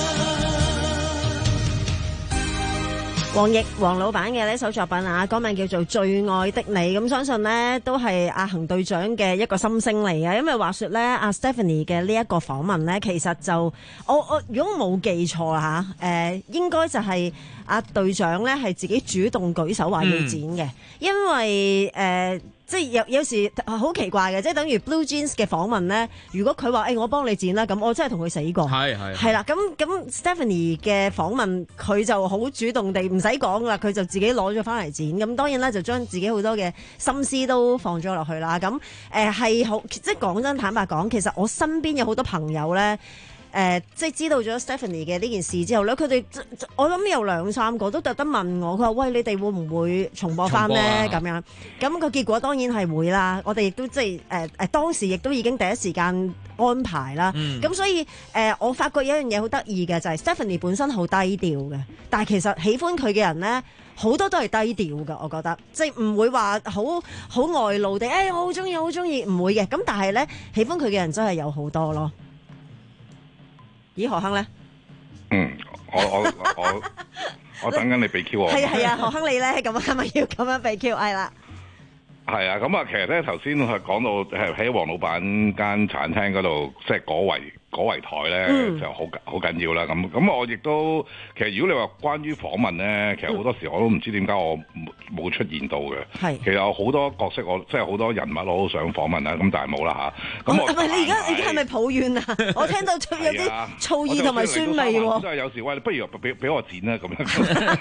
黃奕黃老闆嘅呢首作品啊，歌名叫做《最愛的你》，咁相信呢都係阿恒隊長嘅一個心聲嚟嘅。因為話說咧，阿 Stephanie 嘅呢一個訪問咧，其實就我我如果冇記錯啊嚇，誒應該就係阿隊長咧係自己主動舉手話要剪嘅，嗯、因為誒。呃即係有有時好奇怪嘅，即係等於 Blue Jeans 嘅訪問咧。如果佢話誒我幫你剪啦，咁我真係同佢死過。係係係啦，咁咁 Stephanie 嘅訪問佢就好主動地唔使講啦，佢就自己攞咗翻嚟剪。咁當然啦，就將自己好多嘅心思都放咗落去啦。咁誒係好，即係講真坦白講，其實我身邊有好多朋友咧。誒、呃，即係知道咗 Stephanie 嘅呢件事之後咧，佢哋我諗有兩三個都特登問我，佢話：喂，你哋會唔會重播翻呢？咁樣咁個結果當然係會啦。我哋亦都即係誒誒，當時亦都已經第一時間安排啦。咁、嗯、所以誒、呃，我發覺有一樣嘢好得意嘅就係、是、Stephanie 本身好低調嘅，但係其實喜歡佢嘅人咧好多都係低調㗎。我覺得即係唔會話好好外露地，誒、哎、我好中意，我好中意，唔會嘅。咁但係咧喜歡佢嘅人真係有好多咯。咦，何亨咧？ 嗯，我我我我等緊你俾 Q 我。係啊係啊，何亨你咧咁係咪要咁樣俾 Q？ 係啦。 係啊，咁啊，其實咧頭先係講到係喺黃老闆間餐廳嗰度，即係嗰圍嗰圍台咧、嗯、就好好緊要啦。咁咁我亦都其實如果你話關於訪問咧，其實好多時我都唔知點解我冇出現到嘅。係、嗯，其實有好多角色我即係好多人物我都想訪問啦，咁但係冇啦吓。咁我唔係你而家而家係咪抱怨啊？我聽到有啲醋意同埋酸味喎。真係有時喂，不如俾俾我剪啦咁樣。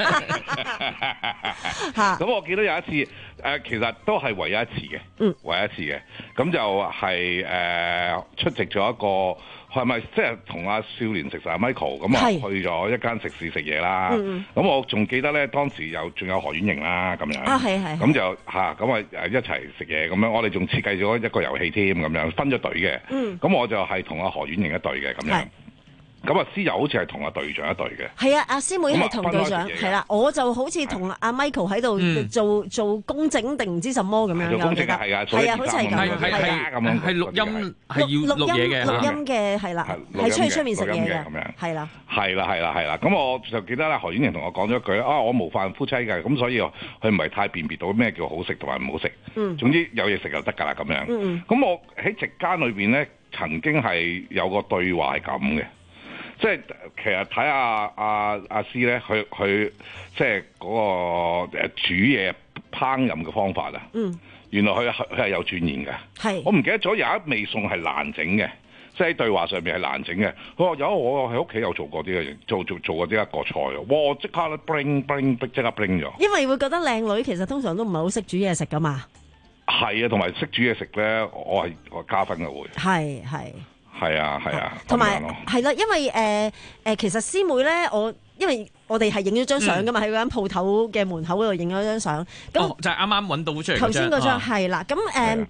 咁我記得有一次。誒、呃、其實都係唯一一次嘅、嗯，唯一一次嘅，咁就係、是、誒、呃、出席咗一個係咪即係同阿少年食神 Michael 咁啊去咗一間食肆食嘢啦。咁、嗯、我仲記得咧，當時有仲有何婉瑩啦咁樣。啊係係。咁就嚇咁啊誒一齊食嘢咁樣，我哋仲設計咗一個遊戲添咁樣，分咗隊嘅。嗯。咁我就係同阿何婉瑩一隊嘅咁樣。咁啊，師友好似係同阿隊長一隊嘅。係啊，阿師妹係同隊長，係啦，我就好似同阿 Michael 喺度做、嗯、做公證定唔知什麼咁樣。做公證係啊，係啊，好似係咁，係係咁樣，係錄音，係要錄嘢嘅，錄音嘅係啦，係出去出面食嘢嘅咁樣，係啦，係啦，係啦，係啦。咁我就記得啦，何婉瑩同我講咗一句啊，我無飯夫妻嘅，咁所以佢唔係太辨別到咩叫好食同埋唔好食。嗯。總之有嘢食就得㗎啦，咁樣。嗯。咁我喺席間裏邊咧，曾經係有個對話係咁嘅。即係其實睇下阿阿師咧，佢佢即係嗰個誒煮嘢烹飪嘅方法啊。嗯，原來佢佢係有鑽研嘅。係，我唔記得咗有一味餸係難整嘅，即係喺對話上面係難整嘅。佢話有我喺屋企有做過啲嘅，做做做過呢一個菜啊！哇，即刻咧 bling bling 即刻 bling 咗。因為會覺得靚女其實通常都唔係好識煮嘢食噶嘛。係啊，同埋識煮嘢食咧，我係我加分嘅會。係係。係啊，係啊，同埋係啦，因為誒誒、呃呃，其實師妹咧，我因為我哋係影咗張相噶嘛，喺嗰間鋪頭嘅門口嗰度影咗張相。咁、哦、就係啱啱揾到出嚟。頭先嗰張係啦，咁誒、啊呃，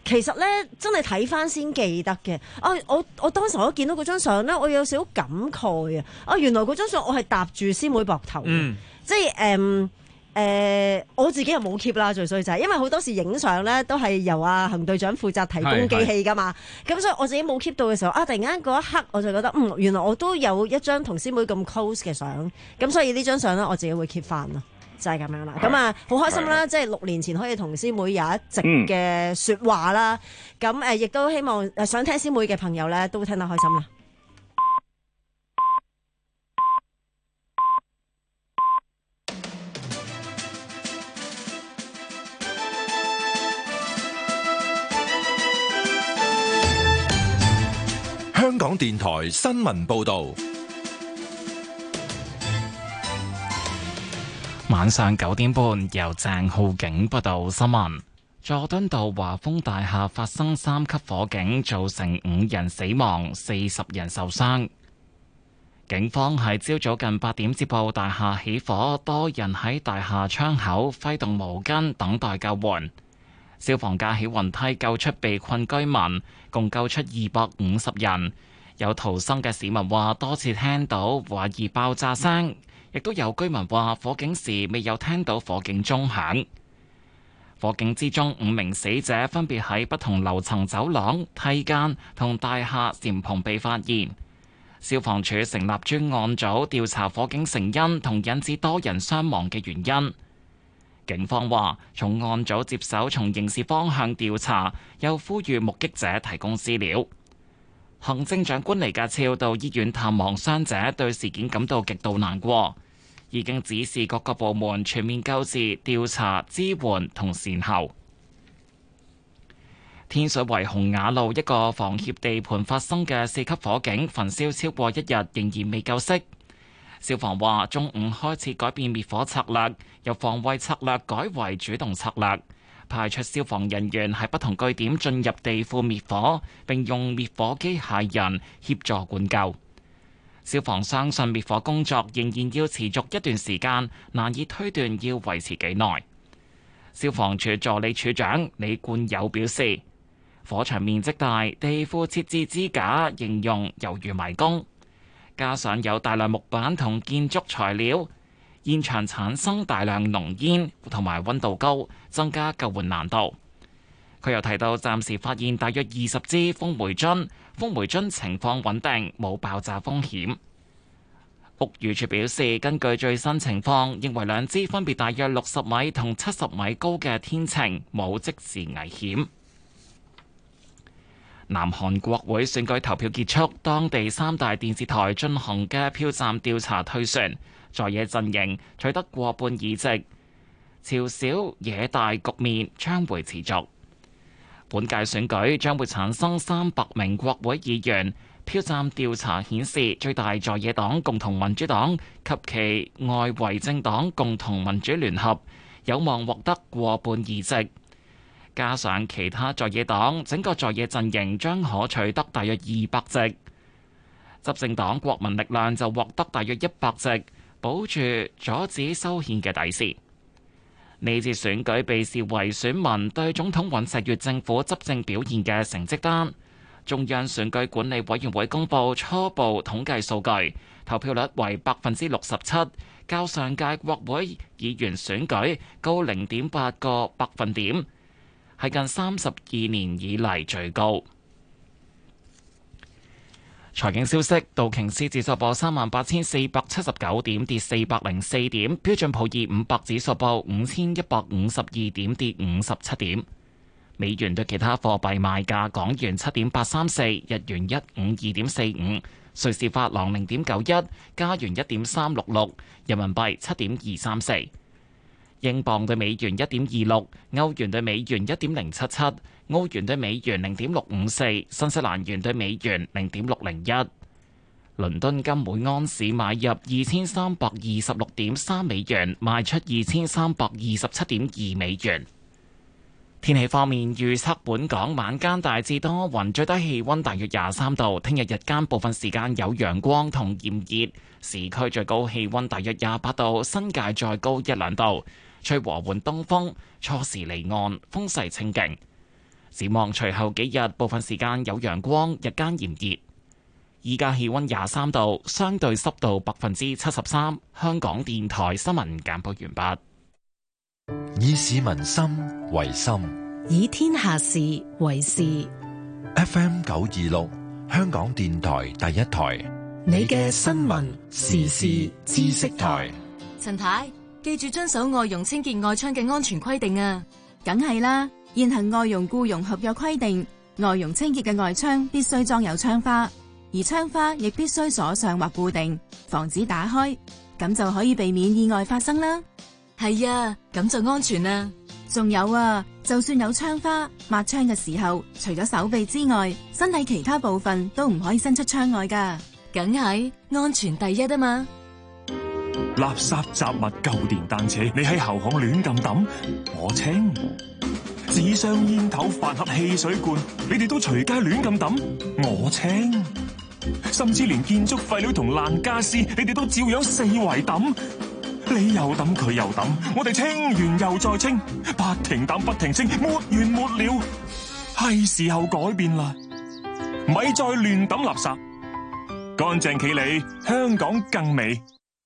其實咧真係睇翻先記得嘅。啊，我我當時我見到嗰張相咧，我有少少感慨啊！啊，原來嗰張相我係搭住師妹膊頭嘅，嗯、即係誒誒，我自己又冇 keep 啦，最衰就係因為好多時影相咧都係由阿恒隊長負責提供機器噶嘛，咁所以我自己冇 keep 到嘅時候，啊，突然間嗰一刻我就覺得，嗯，原來我都有一張同師妹咁 close 嘅相，咁所以呢張相咧我自己會 keep 翻咯。就係咁樣啦，咁啊好開心啦！即係六年前可以同師妹有一席嘅説話啦，咁誒亦都希望誒想聽師妹嘅朋友咧都聽得開心啦。 香港電台新聞報導。 晚上九點半，由鄭浩景報道新聞。佐敦道華豐大廈發生三級火警，造成五人死亡、四十人受傷。警方喺朝早近八點接報大廈起火，多人喺大廈窗口揮動毛巾等待救援。消防架起雲梯救出被困居民，共救出二百五十人。有逃生嘅市民話，多次聽到懷疑爆炸聲。亦都有居民話，火警時未有聽到火警鐘響。火警之中，五名死者分別喺不同樓層走廊、梯間同大廈簷篷被發現。消防處成立專案組調查火警成因同引致多人傷亡嘅原因。警方話，重案組接手從刑事方向調查，又呼籲目擊者提供資料。行政長官李家超到醫院探望傷者，對事件感到極度難過，已經指示各個部門全面救治、調查、支援同善後。天水圍洪雅路一個房協地盤發生嘅四級火警，焚燒超過一日，仍然未救熄。消防話，中午開始改變滅火策略，由防衛策略改為主動策略。派出消防人員喺不同據點進入地庫滅火，並用滅火機械人協助灌救。消防相信滅火工作仍然要持續一段時間，難以推斷要維持幾耐。消防處助理處長李冠友表示，火場面積大，地庫設置支架，形容猶如迷宮，加上有大量木板同建築材料，現場產生大量濃煙同埋溫度高，增加救援難度。佢又提到，暫時發現大約二十支風煤樽，風煤樽情況穩定，冇爆炸風險。屋宇署表示，根據最新情況，認為兩支分別大約六十米同七十米高嘅天秤冇即時危險。南韓國會選舉投票結束，當地三大電視台進行嘅票站調查推算，在野陣營取得過半議席，朝小野大局面將會持續。本屆選舉將會產生三百名國會議員，票站調查顯示，最大在野黨共同民主黨及其外圍政黨共同民主聯合有望獲得過半議席，加上其他在野黨，整個在野陣營將可取得大約二百席。執政黨國民力量就獲得大約一百席，保住阻止修憲嘅底線。呢次選舉被視為選民對總統尹錫悅政府執政表現嘅成績單。中央選舉管理委員會公布初步統計數據，投票率為百分之六十七，較上屆國會議員選舉高零點八個百分點，係近三十二年以嚟最高。財經消息，道瓊斯指數報三萬八千四百七十九點，跌四百零四點；標準普爾五百指數報五千一百五十二點，跌五十七點。美元對其他貨幣賣價：港元七點八三四，日元一五二點四五，瑞士法郎零點九一，加元一點三六六，人民幣七點二三四，英鎊對美元一點二六，歐元對美元一點零七七。澳元對美元零點六五四，新西蘭元對美元零點六零一。倫敦金每安士買入二千三百二十六點三美元，賣出二千三百二十七點二美元。天氣方面，預測本港晚間大致多雲，最低氣溫大約廿三度。聽日日間部分時間有陽光同炎熱，市區最高氣溫大約廿八度，新界再高一兩度。吹和緩東風，初時離岸，風勢清勁。 展望隨後幾日，部分時間有陽光，日間炎熱。依家氣溫廿三度，相對濕度百分之七十三。香港電台新聞簡報完畢。 以市民心為心， 以天下事為事。 F M 九二六，香港電台第一台， 你嘅新聞時事知識台。 陳太，記住遵守外傭清潔外窗嘅安全規定啊！ 梗係啦，現行外傭僱傭合約規定，外傭清潔嘅外窗必須裝有窗花。而窗花亦必須鎖上或固定，防止打開，咁就可以避免意外發生啦。 係啊，咁就安全啦。 仲有啊，就算有窗花，抹窗嘅時候，除咗手臂之外，身體其他部分都唔可以伸出窗外噶。 梗係安全第一啊嘛。 垃圾雜物、舊電單車，你喺後巷亂咁抌，我清；紙箱、煙頭、飯盒、汽水罐，你哋都隨街亂咁抌，我清。甚至連建築廢料同爛家私，你哋都照樣四圍抌。你又抌，佢又抌，我哋清完又再清，不停抌不停清，沒完沒了。係時候改變啦，咪再亂抌垃圾，乾淨企理，香港更美。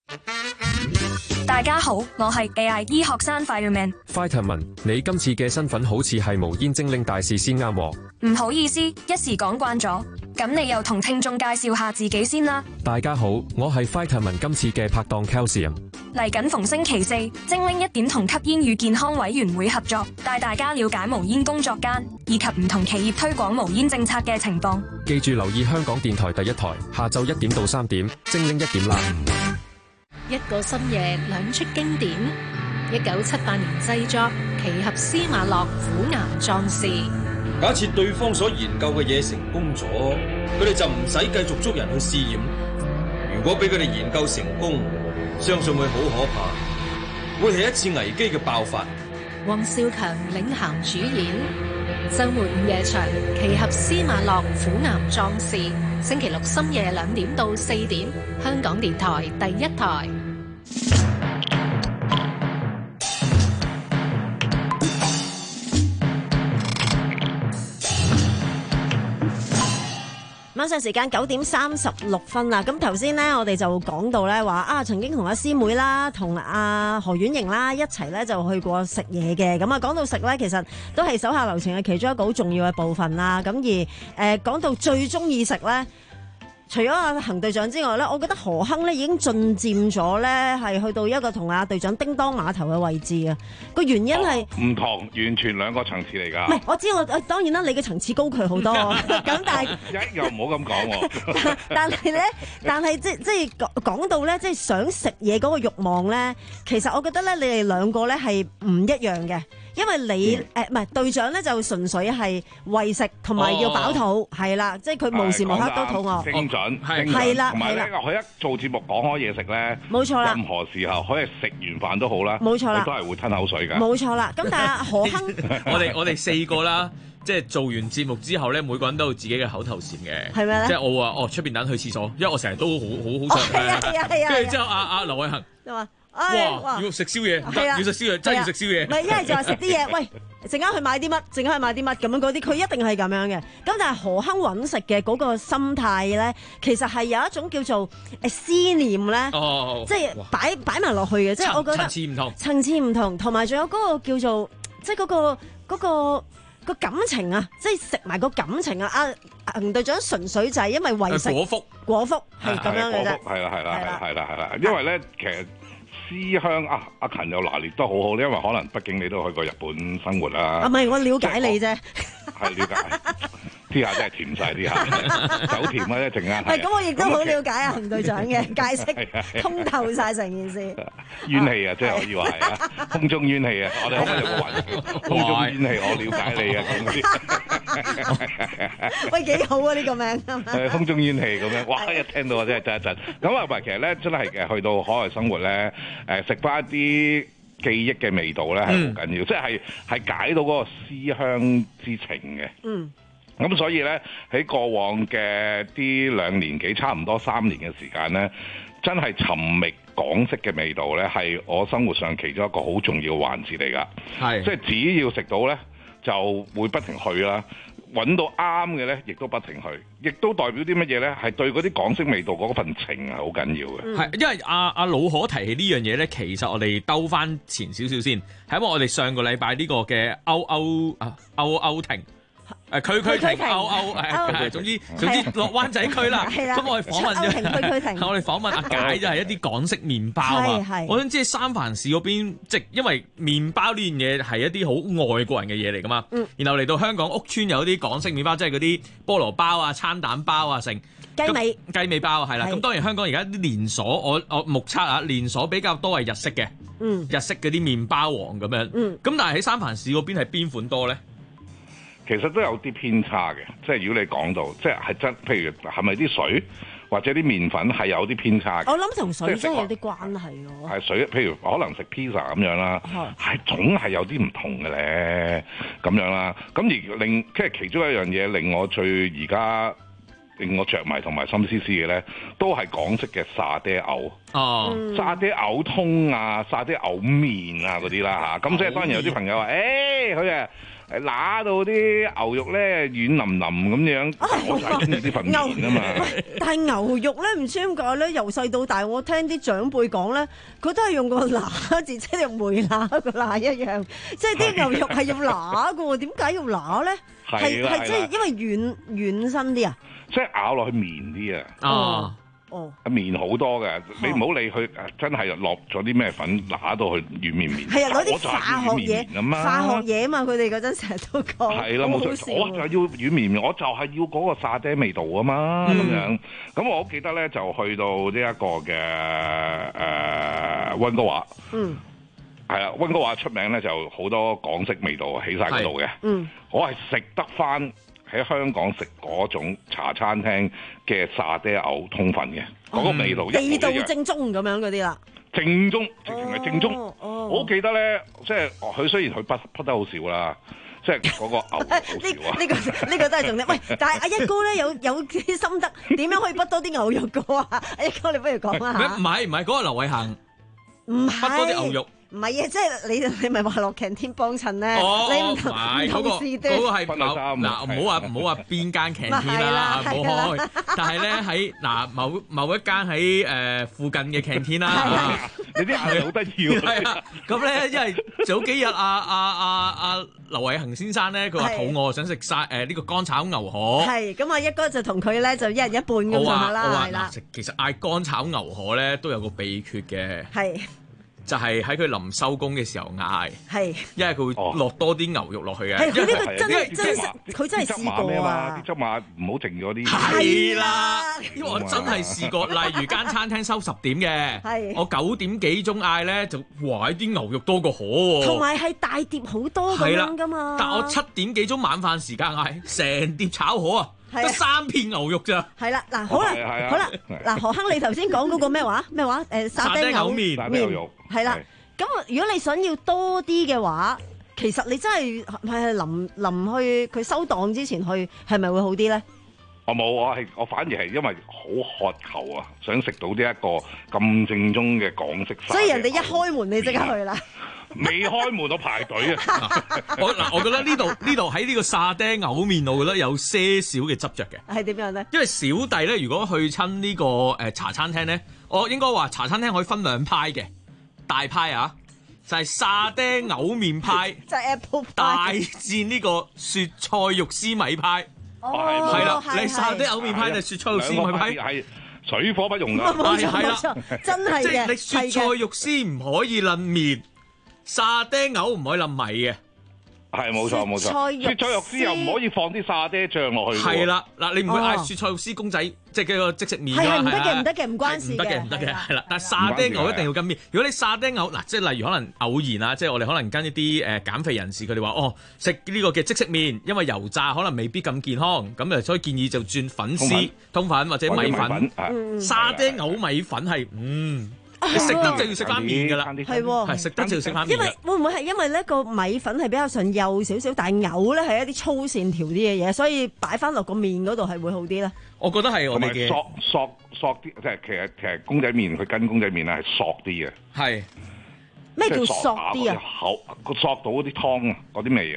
大家好，我係 A I 醫學生 Fireman。 Vitamin， 你今次嘅身份好似係無煙精靈大使先啱喎。 唔好意思，一時講慣咗。咁你又同聽眾介紹下自己先啦。 大家好，我係 Vitamin 今次嘅拍檔 Calcium。 嚟緊逢星期四，精靈一點同吸煙與健康委員會合作，帶大家了解無煙工作間以及唔同企業推廣無煙政策嘅情況。 記住留意香港電台第一台，下晝一點到三點，精靈一點啦。 一個深夜兩出經典，一九七八年製作，奇俠司馬諾虎岩壯士。 假設對方所研究嘅嘢成功咗，佢哋就唔使繼續捉人去試驗。如果俾佢哋研究成功，相信會好可怕，會係一次危機嘅爆發。 黃少強領銜主演，周末午夜場《奇俠司馬諾虎岩壯士》，星期六深夜兩點到四點，香港電台第一台。 晚上時間九點三十六分啦，咁頭先呢，我哋就講到咧話啊，曾經同阿師妹啦，同阿何婉瑩啦一齊咧就去過食嘢嘅，咁啊講到食咧，其實都係手下留情嘅其中一個好重要嘅部分啦。咁而誒講到最中意食咧，除咗阿恒隊長之外咧，我覺得何亨咧已經進佔咗咧，係去到一個同阿隊長叮當碼頭嘅位置啊！個原因係唔同，完全兩個層次嚟㗎。 唔係，我知我當然啦，你嘅層次高佢好多，咁但係又唔好咁講喎。 但係咧，但係即即係講講到咧，即係想食嘢嗰個慾望咧，其實我覺得咧，你哋兩個咧係唔一樣嘅。因為你誒唔係隊長咧，就純粹係為食同埋要飽肚，係啦，即係佢無時無刻都肚餓。 精準係啦， 同埋咧，佢一做節目講開嘢食咧， 冇錯啦。 任何時候可以食完飯都好啦， 冇錯啦， 都係會吞口水㗎。 冇錯啦。咁但係何亨， 我哋我哋四個啦，即係做完節目之後咧，每個人都有自己嘅口頭禪嘅。 係咪咧？ 即係我話哦，出邊等去廁所，因為我成日都好好好想。 係啊係啊係啊！ 跟住之後，阿阿劉偉恒就話。 哇！要食宵夜，唔得，要食宵夜，真係要食宵夜。 唔係一係就話食啲嘢，喂，陣間去買啲乜，陣間去買啲乜咁樣嗰啲，佢一定係咁樣嘅。咁但係何亨揾食嘅嗰個心態咧，其實係有一種叫做誒思念咧， 哦、 即係擺擺埋落去嘅，即係我覺得層次唔同， 層次唔同，同埋仲有嗰個叫做即係嗰個嗰個個感情啊，即係食埋個感情啊！阿恒隊長純粹就係因為為食果腹， 果腹係咁樣嘅啫。 係啦係啦係啦係啦係啦，因為咧其實。思鄉啊！阿勤又拿捏得好好，因為可能畢竟你都去過日本生活啦。 啊，唔係我了解你啫。 係了解，啲下真係甜晒啲下，酒甜啊！一陣間。 係咁，我亦都好了解啊，恒隊長嘅解釋通透晒成件事。 怨氣啊，即係可以話係啊，空中怨氣啊！我哋可唔可以有個雲？空中怨氣，我了解你啊！ 喂，幾好啊！呢個名係空中怨氣咁樣，哇！一聽到我真係震一震。咁啊，唔係，其實咧真係嘅，去到海外生活咧，誒食翻一啲記憶嘅味道咧係好緊要，即係係解到嗰個思鄉之情嘅。嗯。咁所以咧喺過往嘅啲兩年幾，差唔多三年嘅時間咧，真係尋覓港式嘅味道咧，係我生活上其中一個好重要嘅環節嚟㗎。係。即係只要食到咧。 就會不停去啦。揾到啱嘅咧，亦都不停去，亦都代表啲乜嘢咧？係對嗰啲港式味道嗰份情係好緊要嘅。 係、嗯，因為阿阿老可提起呢樣嘢咧，其實我哋兜翻前少少先，係因為我哋上個禮拜呢個嘅歐歐啊歐歐亭。誒區區停歐歐誒，總之總之落灣仔區啦。咁我哋訪問咗，我哋訪問阿解就係一啲港式麵包啊。我想知三藩市嗰邊，即因為麵包呢樣嘢係一啲好外國人嘅嘢嚟噶嘛。嗯、然後嚟到香港屋邨有啲港式麵包，即係嗰啲菠蘿包啊、餐蛋包啊，成雞尾雞尾包係啦。咁當然香港而家啲連鎖，我我目測啊，連鎖比較多係日式嘅，嗯、日式嗰啲麵包王咁樣。咁、嗯、但係喺三藩市嗰邊係邊款多咧？ 其實都有啲偏差嘅，即係如果你講到，即係係真，譬如係咪啲水或者啲麵粉係有啲偏差嘅？ 我諗同水真係有啲關係咯。 係水，譬如可能食 pizza 咁樣啦，係總係有啲唔同嘅咧，咁樣啦。咁而令即係其中一樣嘢令我最而家令我着迷同埋心思思嘅咧，都係港式嘅沙爹牛。哦，沙爹牛通啊，沙爹牛麵啊嗰啲啦嚇。咁即係當然有啲朋友話，誒佢啊。揦到啲牛肉咧軟腍腍咁樣，我就係中意啲份麵啊嘛。 但係牛肉咧唔知點解咧，由細到大我聽啲長輩講咧，佢都係用個揦字，即係梅揦個揦一樣，即係啲牛肉係要揦嘅喎。點解要揦咧？係係即係因為軟軟身啲啊？ 即係咬落去綿啲啊！哦。哦，麵好多嘅，你唔好理佢，真係落咗啲咩粉，揦到佢軟綿綿。係啊，攞啲化學嘢，化學嘢啊嘛，佢哋嗰陣成日都講。係啦，冇錯，我就要軟綿綿，我就係要嗰個沙爹味道啊嘛，咁、嗯、樣。咁我記得咧，就去到呢一個嘅誒溫哥華。嗯。係啦，溫哥華出名咧，就好多港式味道喺晒嗰度嘅。嗯。我係食得翻。喺香港食嗰種茶餐廳嘅沙爹牛通粉嘅嗰、嗯、個味道一模一樣， 地道正宗咁樣嗰啲啦。 正宗，直情係正宗。哦哦、我好記得咧，即係佢雖然佢筆筆得好少啦，即係嗰個牛好少啊。呢呢、這個呢、這個都係重點。喂，但係阿一哥咧有有啲心得，點樣可以筆多啲牛肉嘅啊？阿一哥，你不如講啦嚇。 唔係唔係，嗰、那個劉偉恒唔係筆多啲牛肉。 唔係啊，即係你你咪話落擎天幫襯咧？ 哦、 你唔同唔同時段。 嗰、那個嗰、那個係某嗱，唔好話唔好話邊間擎天啦，唔好開。但係咧喺嗱某某一間喺誒附近嘅擎天啦。 你啲係好得意喎。 係啊，咁咧因為早幾日阿阿阿阿劉偉恒先生咧，佢話肚餓想食晒誒呢個乾炒牛河。 係咁啊，一哥就同佢咧就一人一半咁上下啦，係啦。 其實嗌乾炒牛河咧都有個秘訣嘅。係。就係喺佢臨收工嘅時候嗌，係，因為佢會落多啲牛肉落去嘅。 係，佢呢個真係真係，佢真係試過啊！ 啲汁馬唔好剩咗啲。 係啦，因為我真係試過，例如間餐廳收十點嘅，我九點幾鐘嗌咧，就哇啲牛肉多過河喎。 同埋係大碟好多咁樣噶嘛。 但我七點幾鐘晚飯時間嗌，成碟炒河啊！得三片牛肉咋？ 係啦，嗱，好啦，好啦，嗱，何亨，你頭先講嗰個咩話？咩話？誒，沙爹牛麵， 沙爹牛肉， 係啦。咁如果你想要多啲嘅話，其實你真係係臨臨去佢收檔之前去，係咪會好啲咧？ 我冇，我係我反而係因為好渴求啊，想食到呢一個咁正宗嘅港式沙爹。 所以人哋一開門，你即刻去啦。 未開門，我排隊啊！ 我嗱，我覺得呢度呢度喺呢個沙爹牛麵，我覺得有些少嘅執着嘅。 係點樣咧？ 因為小弟咧，如果去親呢個誒茶餐廳咧，我應該話茶餐廳可以分兩派嘅，大派啊，就係沙爹牛麵派， 就係 Apple 派， 大戰呢個雪菜肉絲米派。哦，係啦，你沙爹牛麵派定雪菜肉絲米派？ 係水火不容㗎。 冇錯冇錯，真係嘅。 即係你雪菜肉絲唔可以撚麵。沙爹牛唔可以冧米嘅， 係冇錯冇錯。雪菜肉絲又唔可以放啲沙爹醬落去。 係啦，嗱你唔會嗌雪菜肉絲公仔，即係嗰個即食麵㗎。 係唔得嘅，唔得嘅，唔關事嘅。 唔得嘅，唔得嘅，係啦。但係沙爹牛一定要跟麵。如果你沙爹牛嗱，即係例如可能偶然啊，即係我哋可能跟一啲誒減肥人士，佢哋話哦食呢個嘅即食麵，因為油炸可能未必咁健康，咁啊所以建議就轉粉絲、通粉或者米粉。沙爹牛米粉係嗯。你食得就要食翻麵㗎啦， 係喎， 係食得就要食翻麵。 因為會唔會係因為呢個米粉係比較上幼少少，但係牛咧係一啲粗線條啲嘅嘢，所以擺翻落個麵嗰度係會好啲咧？ 我覺得係我哋嘅索索索啲，即係其實其實公仔麵佢跟公仔麵咧係索啲嘅。 係咩叫索啲啊？ 口索到嗰啲湯啊，嗰啲味啊。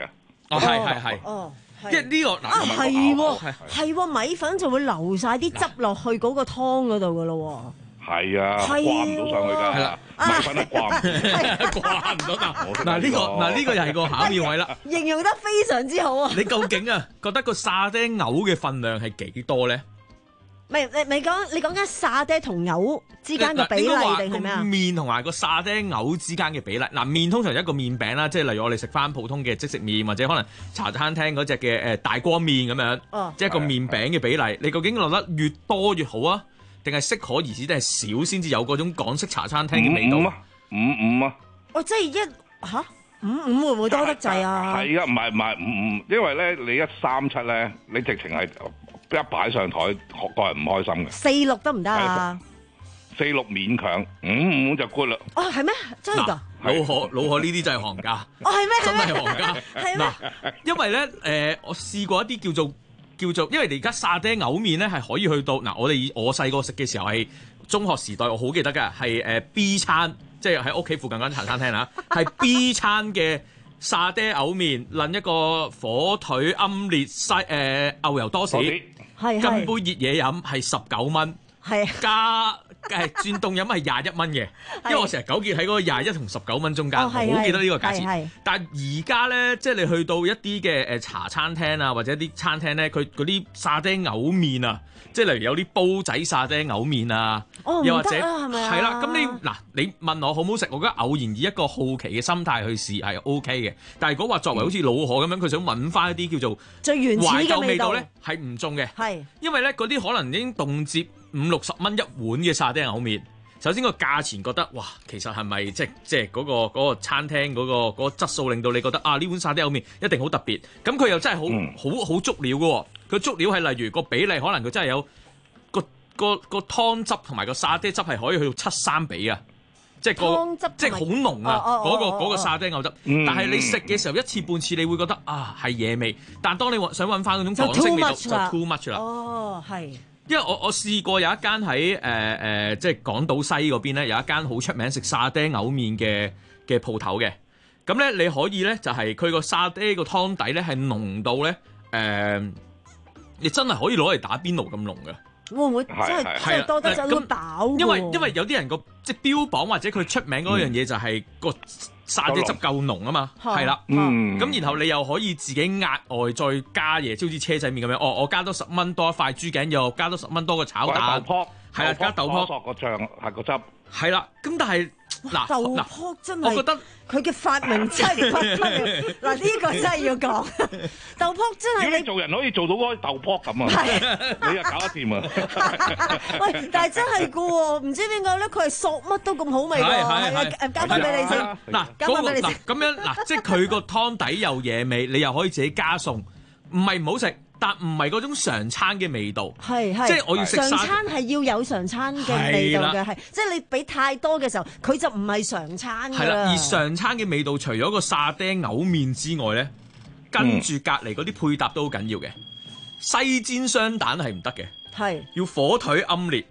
哦，係係係。 哦。 即係呢個嗱， 啊係喎，係喎，米粉就會流晒啲汁落去嗰個湯嗰度噶咯喎。 係啊，掛唔到上去㗎。係啦，米粉係掛唔到， 掛唔到㗎。嗱呢個嗱呢個又係個巧妙位啦。 形容得非常之好啊！ 你究竟啊覺得個沙爹牛嘅份量係幾多咧？ 唔係你你講你講緊沙爹同牛之間嘅比例定係咩啊？ 麵同埋個沙爹牛之間嘅比例，嗱麵通常一個麵餅啦，即係例如我哋食翻普通嘅即食麵，或者可能茶餐廳嗰隻嘅誒大光麵咁樣， 哦、 即係一個麵餅嘅比例。你究竟落得越多越好啊？定係適可而止，定係少先至有嗰種港式茶餐廳嘅味道？ 五啊，五五啊！ 哦，即係一嚇五五會唔會多得滯啊？ 係啊，唔係唔係五五，因為咧你一三七咧，你直情係。一擺上台，個人唔開心嘅。 四六得唔得啊？ 四六勉強，五五就 good 啦。 哦，係咩？真係㗎？ 老何，老何呢啲就係行家。 哦，係咩？ 真係行家。 係咩？ 嗱，因為咧，誒、呃，我試過一啲叫做叫做，因為你而家沙爹牛麵咧係可以去到嗱，我哋我細個食嘅時候係中學時代，我好記得㗎，係誒 B 餐，即係喺屋企附近間茶餐廳啦，係 B 餐嘅。沙爹牛麵，撚一個火腿奄列西誒、呃、牛油多士，跟杯熱嘢飲係十九蚊，加誒轉凍飲係廿一蚊嘅，因為我成日糾結喺嗰個廿一同十九蚊中間，我好記得呢個價錢。但係而家咧，即係你去到一啲嘅誒茶餐廳啊，或者啲餐廳咧，佢嗰啲沙爹牛麵啊，即係例如有啲煲仔沙爹牛麵啊， 哦、 又或者係啦，咁你嗱你問我好唔好食，我覺得偶然以一個好奇嘅心態去試係 O K 嘅。但係如果話作為好似老何咁樣，佢想揾翻一啲叫做最原始嘅味道咧，係唔中嘅。 係因為咧嗰啲可能已經動輒五六十蚊一碗嘅沙爹牛麵。首先個價錢覺得哇，其實係咪即係即係嗰個嗰、嗰個餐廳嗰、嗰個嗰、嗰個質素令到你覺得啊呢碗沙爹牛麵一定好特別？咁佢又真係好、嗯、好好足料嘅喎。佢足料係例如個比例，可能佢真係有個個個湯汁同埋個沙爹汁係可以去到七三比啊！即係個即係好濃啊！嗰、嗰個嗰、嗰個沙爹牛汁，嗯、但係你食嘅時候一次半次，你會覺得啊係野味。但當你想揾翻嗰種港式味道，就 too much 啦。 哦，係。 因為我我試過有一間喺誒誒即係港島西嗰邊咧，有一間好出名食沙爹牛麵嘅嘅鋪頭嘅。咁咧你可以咧就係佢個沙爹個湯底咧係濃到咧誒、呃，你真係可以攞嚟打邊爐咁濃嘅。 會唔會真係真係多得滯飽？ 因為因為有啲人個即係標榜或者佢出名嗰樣嘢就係個沙爹汁夠濃啊嘛，係啦， 嗯， 咁然後你又可以自己額外再加嘢，即好似車仔麵咁樣，哦，我加多十蚊多一塊豬頸肉，加多十蚊多個炒蛋，係啦，加豆泡， 索個醬係個汁， 係啦，咁但係嗱豆泡真係， 我覺得佢嘅發明真係不得了，嗱呢個真係要講，豆泡真係你做人可以做到嗰啲豆泡咁啊，你又搞得掂啊！ 喂，但係真係噶喎，唔知點解咧，佢係索乜都咁好味㗎，係啊，交翻俾你先， 嗱，交翻俾你先，咁樣嗱，即係佢個湯底又野味，你又可以自己加餸，唔係唔好食。但唔係嗰種常餐嘅味道， 係係， 即係我要食常餐係要有常餐嘅味道嘅，係即係你俾太多嘅時候，佢就唔係常餐㗎。係啦， 而常餐嘅味道，除咗個沙爹牛麵之外咧，跟住隔離嗰啲配搭都好緊要嘅。西煎雙蛋係唔得嘅，係要火腿奄列。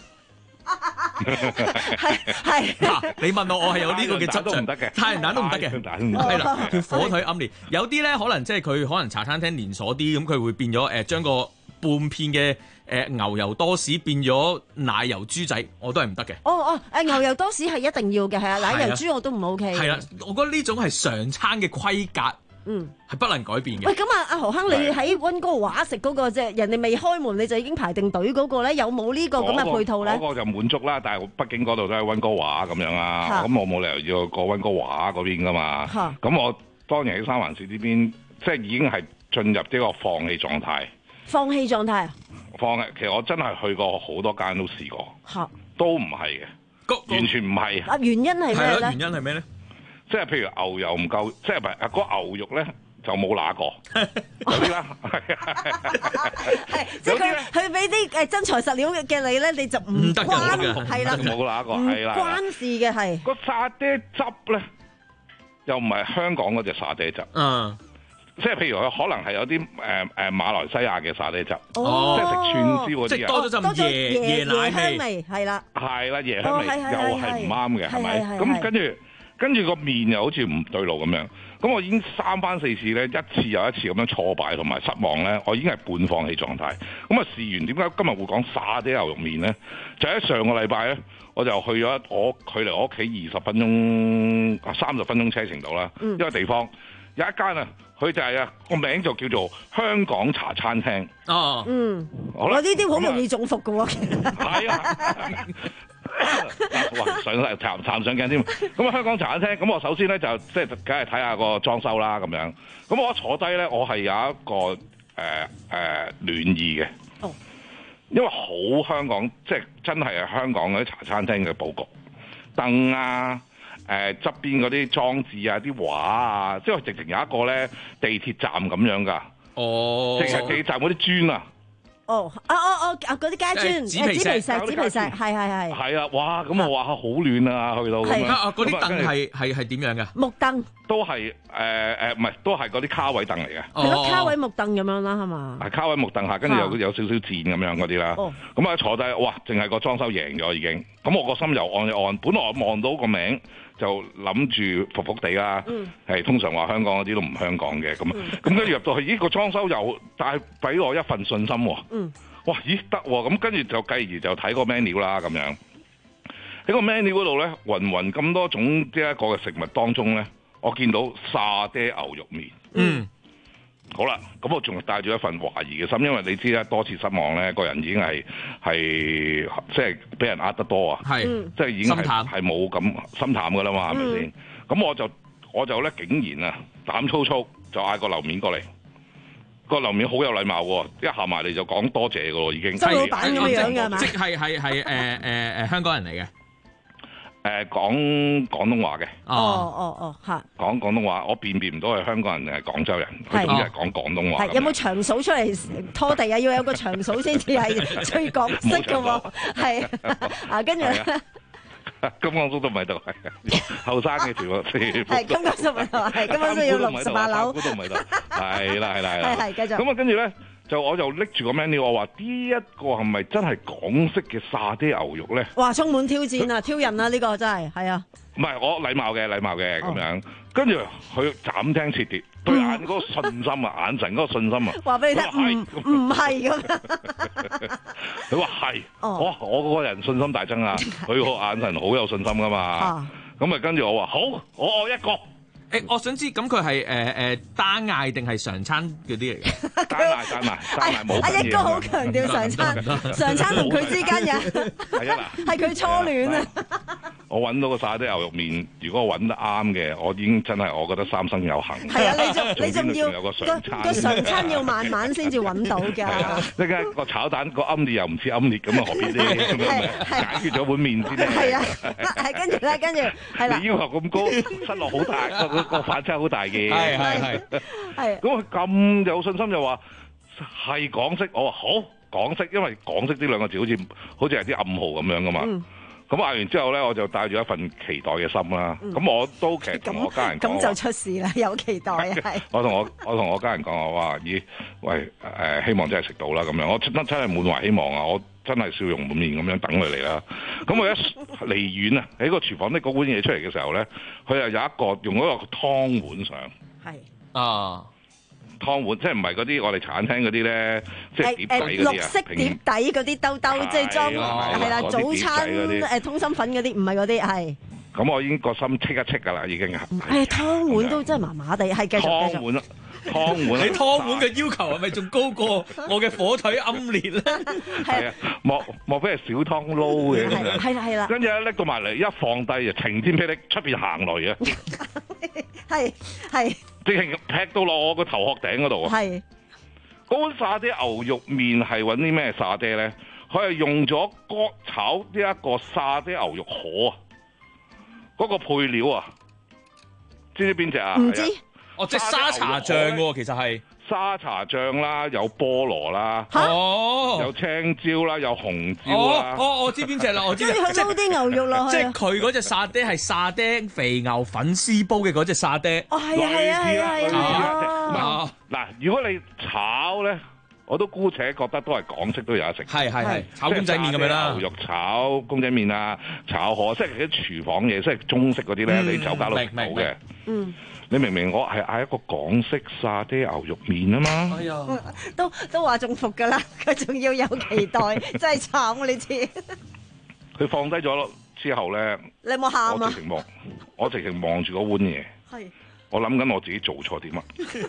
係係嗱，你問我，我係有呢個嘅執著， 唔得嘅， 太陽蛋都唔得嘅，係啦，叫火腿奄列。有啲咧可能即係佢可能茶餐廳連鎖啲，咁佢會變咗誒將個半片嘅誒牛油多士變咗奶油豬仔，我都係唔得嘅。 哦哦，誒牛油多士係一定要嘅，係啊，奶油豬我都唔 OK。 係啦，我覺得呢種係常餐嘅規格。嗯，係不能改變嘅。 喂，咁啊，阿何亨，你喺溫哥華食嗰個啫，人哋未開門你就已經排定隊嗰個咧，有冇呢個咁嘅配套咧？ 嗰、嗰個就滿足啦，但係畢竟嗰度都係溫哥華咁樣啊，咁我冇理由要過溫哥華嗰邊噶嘛。咁我當年喺三藩市呢邊，即係已經係進入呢個放棄狀態。 放棄狀態啊？ 放棄，其實我真係去過好多間都試過，都唔係嘅，完全唔係。 啊，原因係咩咧？ 原因係咩咧？ 即係譬如牛油唔夠，即係唔係啊？嗰牛肉咧就冇揦過，有啲啦， 係即係佢佢俾啲誒真材實料嘅你咧，你就唔關係啦， 冇揦過，係啦， 關事嘅係個沙爹汁咧，又唔係香港嗰隻沙爹汁， 嗯， 即係譬如佢可能係有啲誒誒馬來西亞嘅沙爹汁，哦，即係食串燒嗰啲啊， 即係多咗陣椰椰奶味，係啦， 係啦，椰香味又係唔啱嘅，係咪？咁跟住。 跟住個面又好似唔對路咁樣。咁我已經三番四次咧，一次又一次咁樣挫敗同埋失望咧，我已經係半放棄狀態。咁啊，試完點解今日會講沙爹牛肉麵咧？就喺上個禮拜咧，我就去咗我距離我屋企二十分鐘、三十分鐘車程度啦，一個地方有一間啊，佢就係啊個名就叫做香港茶餐廳。 哦， 嗯， 好啦， 我呢啲好容易中伏嘅喎，其實係啊。哇！上嚟談談上鏡添，咁啊香港茶餐廳，咁我首先咧就即係梗係睇下個裝修啦咁樣。咁我一坐低咧，我係有一個誒誒、呃呃、暖意嘅，哦，因為好香港，即係真係係香港嗰啲茶餐廳嘅佈局，燈啊，誒側邊嗰啲裝置啊，啲畫啊，即係直情有一個咧地鐵站咁樣㗎， 哦， 直情地鐵站嗰啲磚啊。 哦，啊哦哦，啊嗰啲街磚， 紙皮石， 紙皮石，紙皮石，係係係。 係啊，哇！咁我話好暖啊，去到咁啊，嗰啲凳係係係點樣嘅？ 木凳都係誒誒，唔係都係嗰啲卡位凳嚟嘅。 係咯，卡位木凳咁樣啦，係嘛？ 係卡位木凳下，跟住有有少少墊咁樣嗰啲啦。咁啊坐低，哇！淨係個裝修贏咗已經。咁我個心又按一按，本來我望到個名就諗住服服地啦。係通常話香港嗰啲都唔香港嘅咁啊。咁跟住入到去，咦個裝修又帶俾我一份信心喎。嗯。哇！咦得喎，咁跟住就繼而就睇個 menu 啦，咁樣喺個 menu 嗰度咧，雲雲咁多種呢一個嘅食物當中咧，我見到沙爹牛肉麵。嗯，好啦，咁我仲帶住一份懷疑嘅心，因為你知啦，多次失望咧，個人已經係係即係俾人呃得多啊，係即係已經係係冇咁心淡噶啦嘛，係咪先？咁我就我就咧竟然啊膽粗粗就嗌個樓面過嚟。個樓面好有禮貌喎，一行埋嚟就講多謝噶咯，已經。 周老闆咁樣嘅係嘛？ 即係係係誒誒誒香港人嚟嘅， 誒講廣東話嘅。 哦哦哦，嚇。 講廣東話，我辨別唔到係香港人定係廣州人，佢總之係講廣東話。 係有冇長嫂出嚟拖地啊？要有個長嫂先至係最港式嘅喎。係啊，跟住咧。 金剛叔都唔喺度，係後生嘅全部。 係金剛叔唔喺度，係金剛叔要六十八樓。 都唔喺度，係啦係啦係啦。 係係繼續。 咁啊，跟住咧就我就拎住個 menu，我話呢一個係咪真係港式嘅沙爹牛肉咧？ 哇！充滿挑戰啊，挑釁啊！呢個真係係啊。 唔係我禮貌嘅禮貌嘅咁樣，跟住佢斬釘截鐵，對眼嗰個信心啊，眼神嗰個信心啊。話俾你聽，唔唔係咁樣。佢話係，哇！我個人信心大增啊，佢個眼神好有信心噶嘛。咁啊，跟住我話好，我愛一個。 誒，我想知咁佢係誒誒單嗌定係常餐嗰啲嚟嘅？ 單嗌單嗌單嗌冇。 阿一哥好強調常餐，常餐同佢之間嘅係啊嗱，係佢初戀啊！ 我揾到個沙爹牛肉麵，如果我揾得啱嘅，我已經真係我覺得三生有幸。 係啊，你仲你仲要有個常餐， 個常餐要慢慢先至揾到㗎。 即係個炒蛋個奄列又唔似奄列咁啊，何必呢？咁樣解決咗碗麵先。 係啊，係跟住咧，跟住係啦。 你要求咁高，失落好大，個個反差好大嘅。 係係係。 係。 咁佢咁有信心就話係港式，我話好港式，因為港式呢兩個字好似好似係啲暗號咁樣噶嘛。咁嗌完之後咧，我就帶住一份期待嘅心啦。咁、嗯、我都其實同我家人講， 咁就出事啦，有期待係。 我同我我同我家人講，我話咦，喂誒、呃，希望真係食到啦咁樣。我真真係滿懷希望啊！我真係笑容滿面咁樣等佢嚟啦。咁我一離遠啊，喺個廚房拎嗰碗嘢出嚟嘅時候咧，佢又有一個用嗰個湯碗上。係啊。湯碗即係唔係嗰啲我哋茶餐廳嗰啲咧，即係碟底嗰啲啊， 綠色碟底嗰啲兜兜，即係裝係啦，早餐誒通心粉嗰啲，唔係嗰啲係。 咁我已經個心戚一戚㗎啦，已經。 係湯碗都真係麻麻地，係繼續繼續。 湯碗啊，湯碗。 你湯碗嘅要求係咪仲高過我嘅火腿奄列咧？ 係啊，莫莫非係小湯撈嘅？ 係啦係啦。 跟住咧拎到埋嚟，一放低就晴天霹靂，出邊行雷啊！ 係係。 直情劈到落我個頭殼頂嗰度啊！係嗰碗沙爹牛肉麵係揾啲咩沙爹咧？佢係用咗乾炒呢一個沙爹牛肉河啊！嗰、那個配料啊，知唔知邊隻啊？ 唔知哦，即係沙茶醬喎，其實係沙茶醬啦，有菠蘿啦， 哦， 有青椒啦，有紅椒啦。 哦，我知邊隻啦，我知。 跟住佢撈啲牛肉落去。 即係佢嗰隻沙爹係沙爹肥牛粉絲煲嘅嗰隻沙爹。 哦，係啊，係啊，係啊，係啊。 嗱，如果你炒咧， 我都姑且覺得都係港式都有得食。 係係係，炒公仔麵咁樣啦， 牛肉炒公仔麵啊，炒河，即係啲廚房嘢，即係中式嗰啲咧，你酒家都食到嘅。嗯。你明明我係嗌一個港式沙爹牛肉麵啊嘛， 哎呀，都都話中伏㗎啦，佢仲要有期待，真係慘啊！你知佢放低咗之後咧， 你有冇喊啊？ 我直情望，我直情望住嗰碗嘢， 係我諗緊我自己做錯點啊？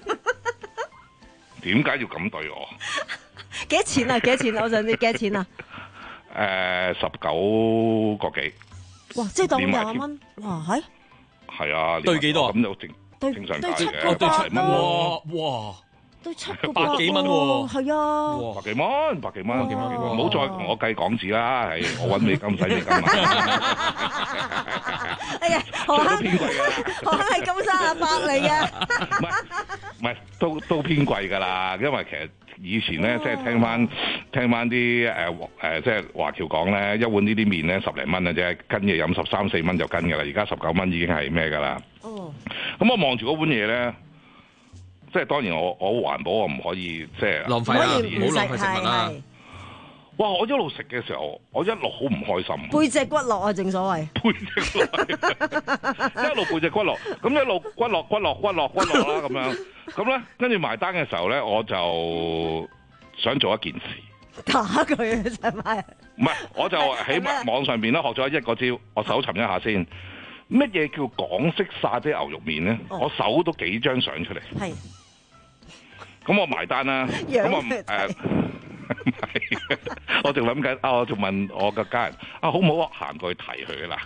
點解要咁對我？ 幾多錢啊？幾多錢啊？我想知幾多錢啊？ 誒，十九個幾？ 哇！即係當廿蚊，哇係？ 係啊， 對幾多啊？ 咁就正。 對正常價嘅， 嘅， 對七蚊喎，哇， 對七個百幾蚊喎， 係啊， 百幾蚊，百幾蚊，百幾蚊，唔好再同我計港紙啦，係我揾美金使美金啊！ 哎呀，何坑何坑係金沙阿伯嚟嘅， 唔係唔係都都偏貴㗎啦，因為其實以前咧即係聽翻聽翻啲誒誒即係華僑講咧，一碗呢啲麵咧十零蚊嘅啫，跟嘢飲十三四蚊就跟㗎啦，而家十九蚊已經係咩㗎啦？哦，咁我望住嗰碗嘢咧，即係當然我我環保，我唔可以即係浪費啦，唔好浪費食物啦。 哇！我一路食嘅時候，我一路好唔開心。 背脊骨落啊，正所謂。 背脊落，一路背脊骨落，咁一路骨落骨落骨落骨落啦咁樣，咁咧跟住埋單嘅時候咧，我就想做一件事。 打佢啊！係咪？ 唔係，我就喺網上邊咧學咗一個招，我搜尋一下先。乜嘢叫港式沙爹牛肉麵咧？哦、我搜到幾張相出嚟。係。咁我埋單啦。咁我誒。我仲諗緊啊！我仲問我個家人啊，好唔好行過去提佢啦？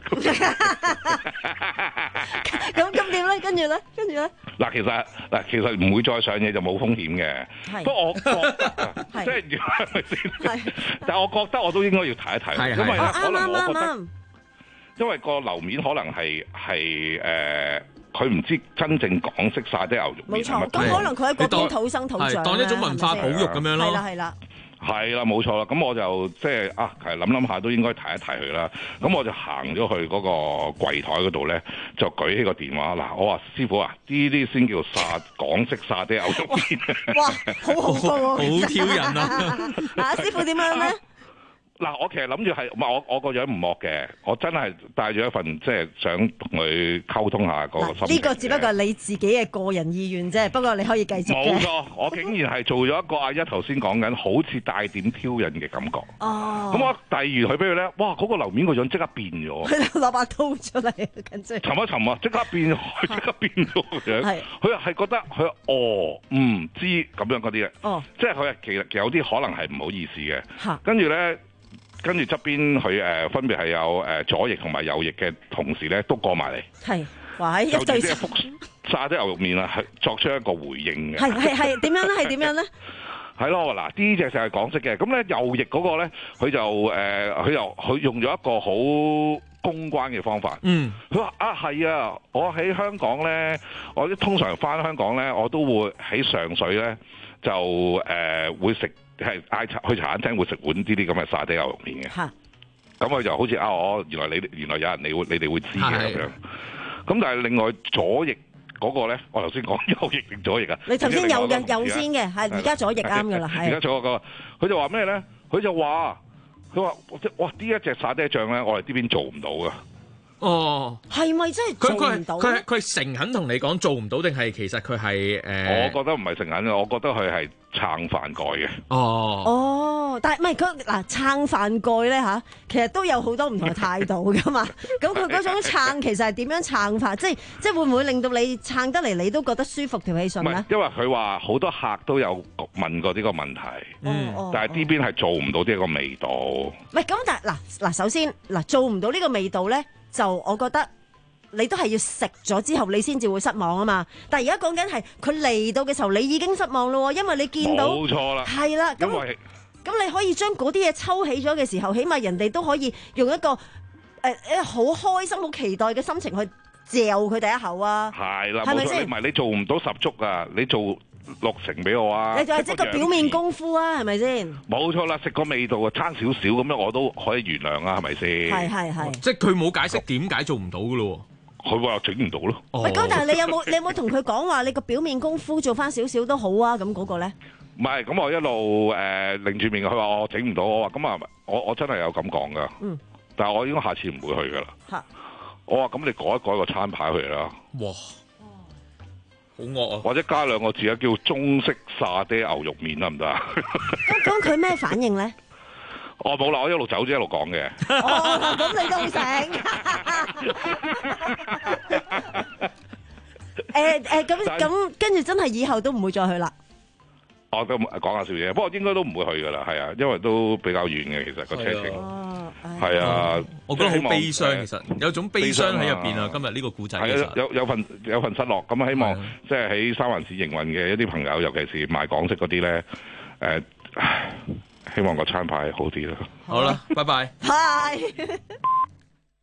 咁咁點咧？跟住咧？跟住咧？ 嗱，其實嗱，其實唔會再上嘢就冇風險嘅。不過我覺得即係係咪先？但係我覺得我都應該要提一提，因為咧可能我覺得，因為個樓面可能係係誒。佢唔知真正港式沙爹牛肉麵係乜？ 冇錯，咁可能佢喺嗰邊土生土長， 當一種文化保育咁樣咯。 係啦，係啦， 係啦，冇錯啦。咁我就即係啊，其實諗諗下都應該提一提佢啦。咁我就行咗去嗰個櫃台嗰度咧，就舉起個電話嗱，我話師傅啊，呢啲先叫沙港式沙爹牛肉麵。 哇，好恐怖啊！ 好挑人啊！ 啊，師傅點樣咧？ 嗱，我其實諗住係，唔係我我個樣唔惡嘅，我真係帶住一份即係想同佢溝通下嗰個心情。呢個只不過係你自己嘅個人意願啫，不過你可以繼續。 冇錯，我竟然係做咗一個阿一頭先講緊，好似帶點挑釁嘅感覺。哦。咁我遞完佢俾佢咧，哇！嗰個樓面個樣即刻變咗。攞把刀出嚟，緊張。沉一沉啊！即刻變，即刻變咗個樣。係。佢係覺得佢哦唔知咁樣嗰啲嘅。哦。即係佢係其實有啲可能係唔好意思嘅。嚇。跟住咧。跟住側邊佢誒分別係有誒左翼同埋右翼嘅同事咧，都過埋嚟。係，哇！一對一幅沙爹牛肉麵啊，係作出一個回應嘅。係係係點樣咧？係點樣咧？係咯，嗱，呢隻就係港式嘅。咁咧右翼嗰個咧，佢就誒佢又佢用咗一個好公關嘅方法。嗯，佢話啊係啊，我喺香港咧，我通常返香港咧，我都會喺上水咧就誒、呃、會食。係嗌茶去茶餐廳會食碗呢啲咁嘅沙爹牛肉麵嘅，咁佢就好似啊我原來你原來有人你會你哋會知嘅咁樣，咁但係另外左翼嗰個咧，我頭先講右翼定左翼啊？你頭先右嘅右先嘅，係而家左翼啱噶啦，係而家左個佢就話咩咧？佢就話佢話哇呢一隻沙爹醬咧，我哋呢邊做唔到噶。哦，係咪真係做唔到？ 佢佢佢誠懇同你講做唔到，定係其實佢係誒？ 我覺得唔係誠懇嘅，我覺得佢係撐飯蓋嘅。哦哦，但係唔係佢嗱撐飯蓋咧嚇，其實都有好多唔同嘅態度噶嘛。咁佢嗰種撐其實係點樣撐法？即係即係會唔會令到你撐得嚟，你都覺得舒服條氣順咧？ 因為佢話好多客都有問過呢個問題，嗯，但係呢邊係做唔到呢個味道。唔係咁，但係嗱嗱，首先嗱做唔到呢個味道咧。就我覺得你都係要食咗之後你先至會失望啊嘛，但係而家講緊係佢嚟到嘅時候你已經失望咯，因為你見到冇錯啦，係啦，咁咁你可以將嗰啲嘢抽起咗嘅時候，起碼人哋都可以用一個誒誒好開心、好期待嘅心情去嚼佢第一口啊，係啦，係咪先？唔係你做唔到十足啊，你做六成俾我啊！你就係即個表面功夫啊，係咪先？冇錯啦，食個味道啊，差少少咁樣我都可以原諒啊，係咪先？係係係。即係佢冇解釋點解做唔到噶咯？佢話整唔到咯。喂，咁但係你有冇你有冇同佢講話？你個表面功夫做翻少少都好啊？咁嗰個咧？ 唔係，咁我一路誒擰住面，佢話我整唔到，我話咁啊，我我真係有咁講噶。嗯。但係我應該下次唔會去噶啦。嚇！我話咁你改一改個餐牌去啦。哇！好惡啊！或者加兩個字啊，叫中式沙爹牛肉麵得唔得啊？ 咁咁佢咩反應咧？ 我冇啦，我一路走咗一路講嘅。 哦，咁你都好醒。誒誒，咁咁跟住真係以後都唔會再去啦。 我都講下笑嘢，不過應該都唔會去噶啦，係啊，因為都比較遠嘅，其實個車程。係啊， 我覺得好悲傷，其實有種悲傷喺入邊啊。今日呢個故仔其實有有份有份失落，咁希望即係喺三藩市營運嘅一啲朋友，尤其是賣港式嗰啲咧，誒，希望個餐牌好啲咯。 好啦，拜拜。 拜。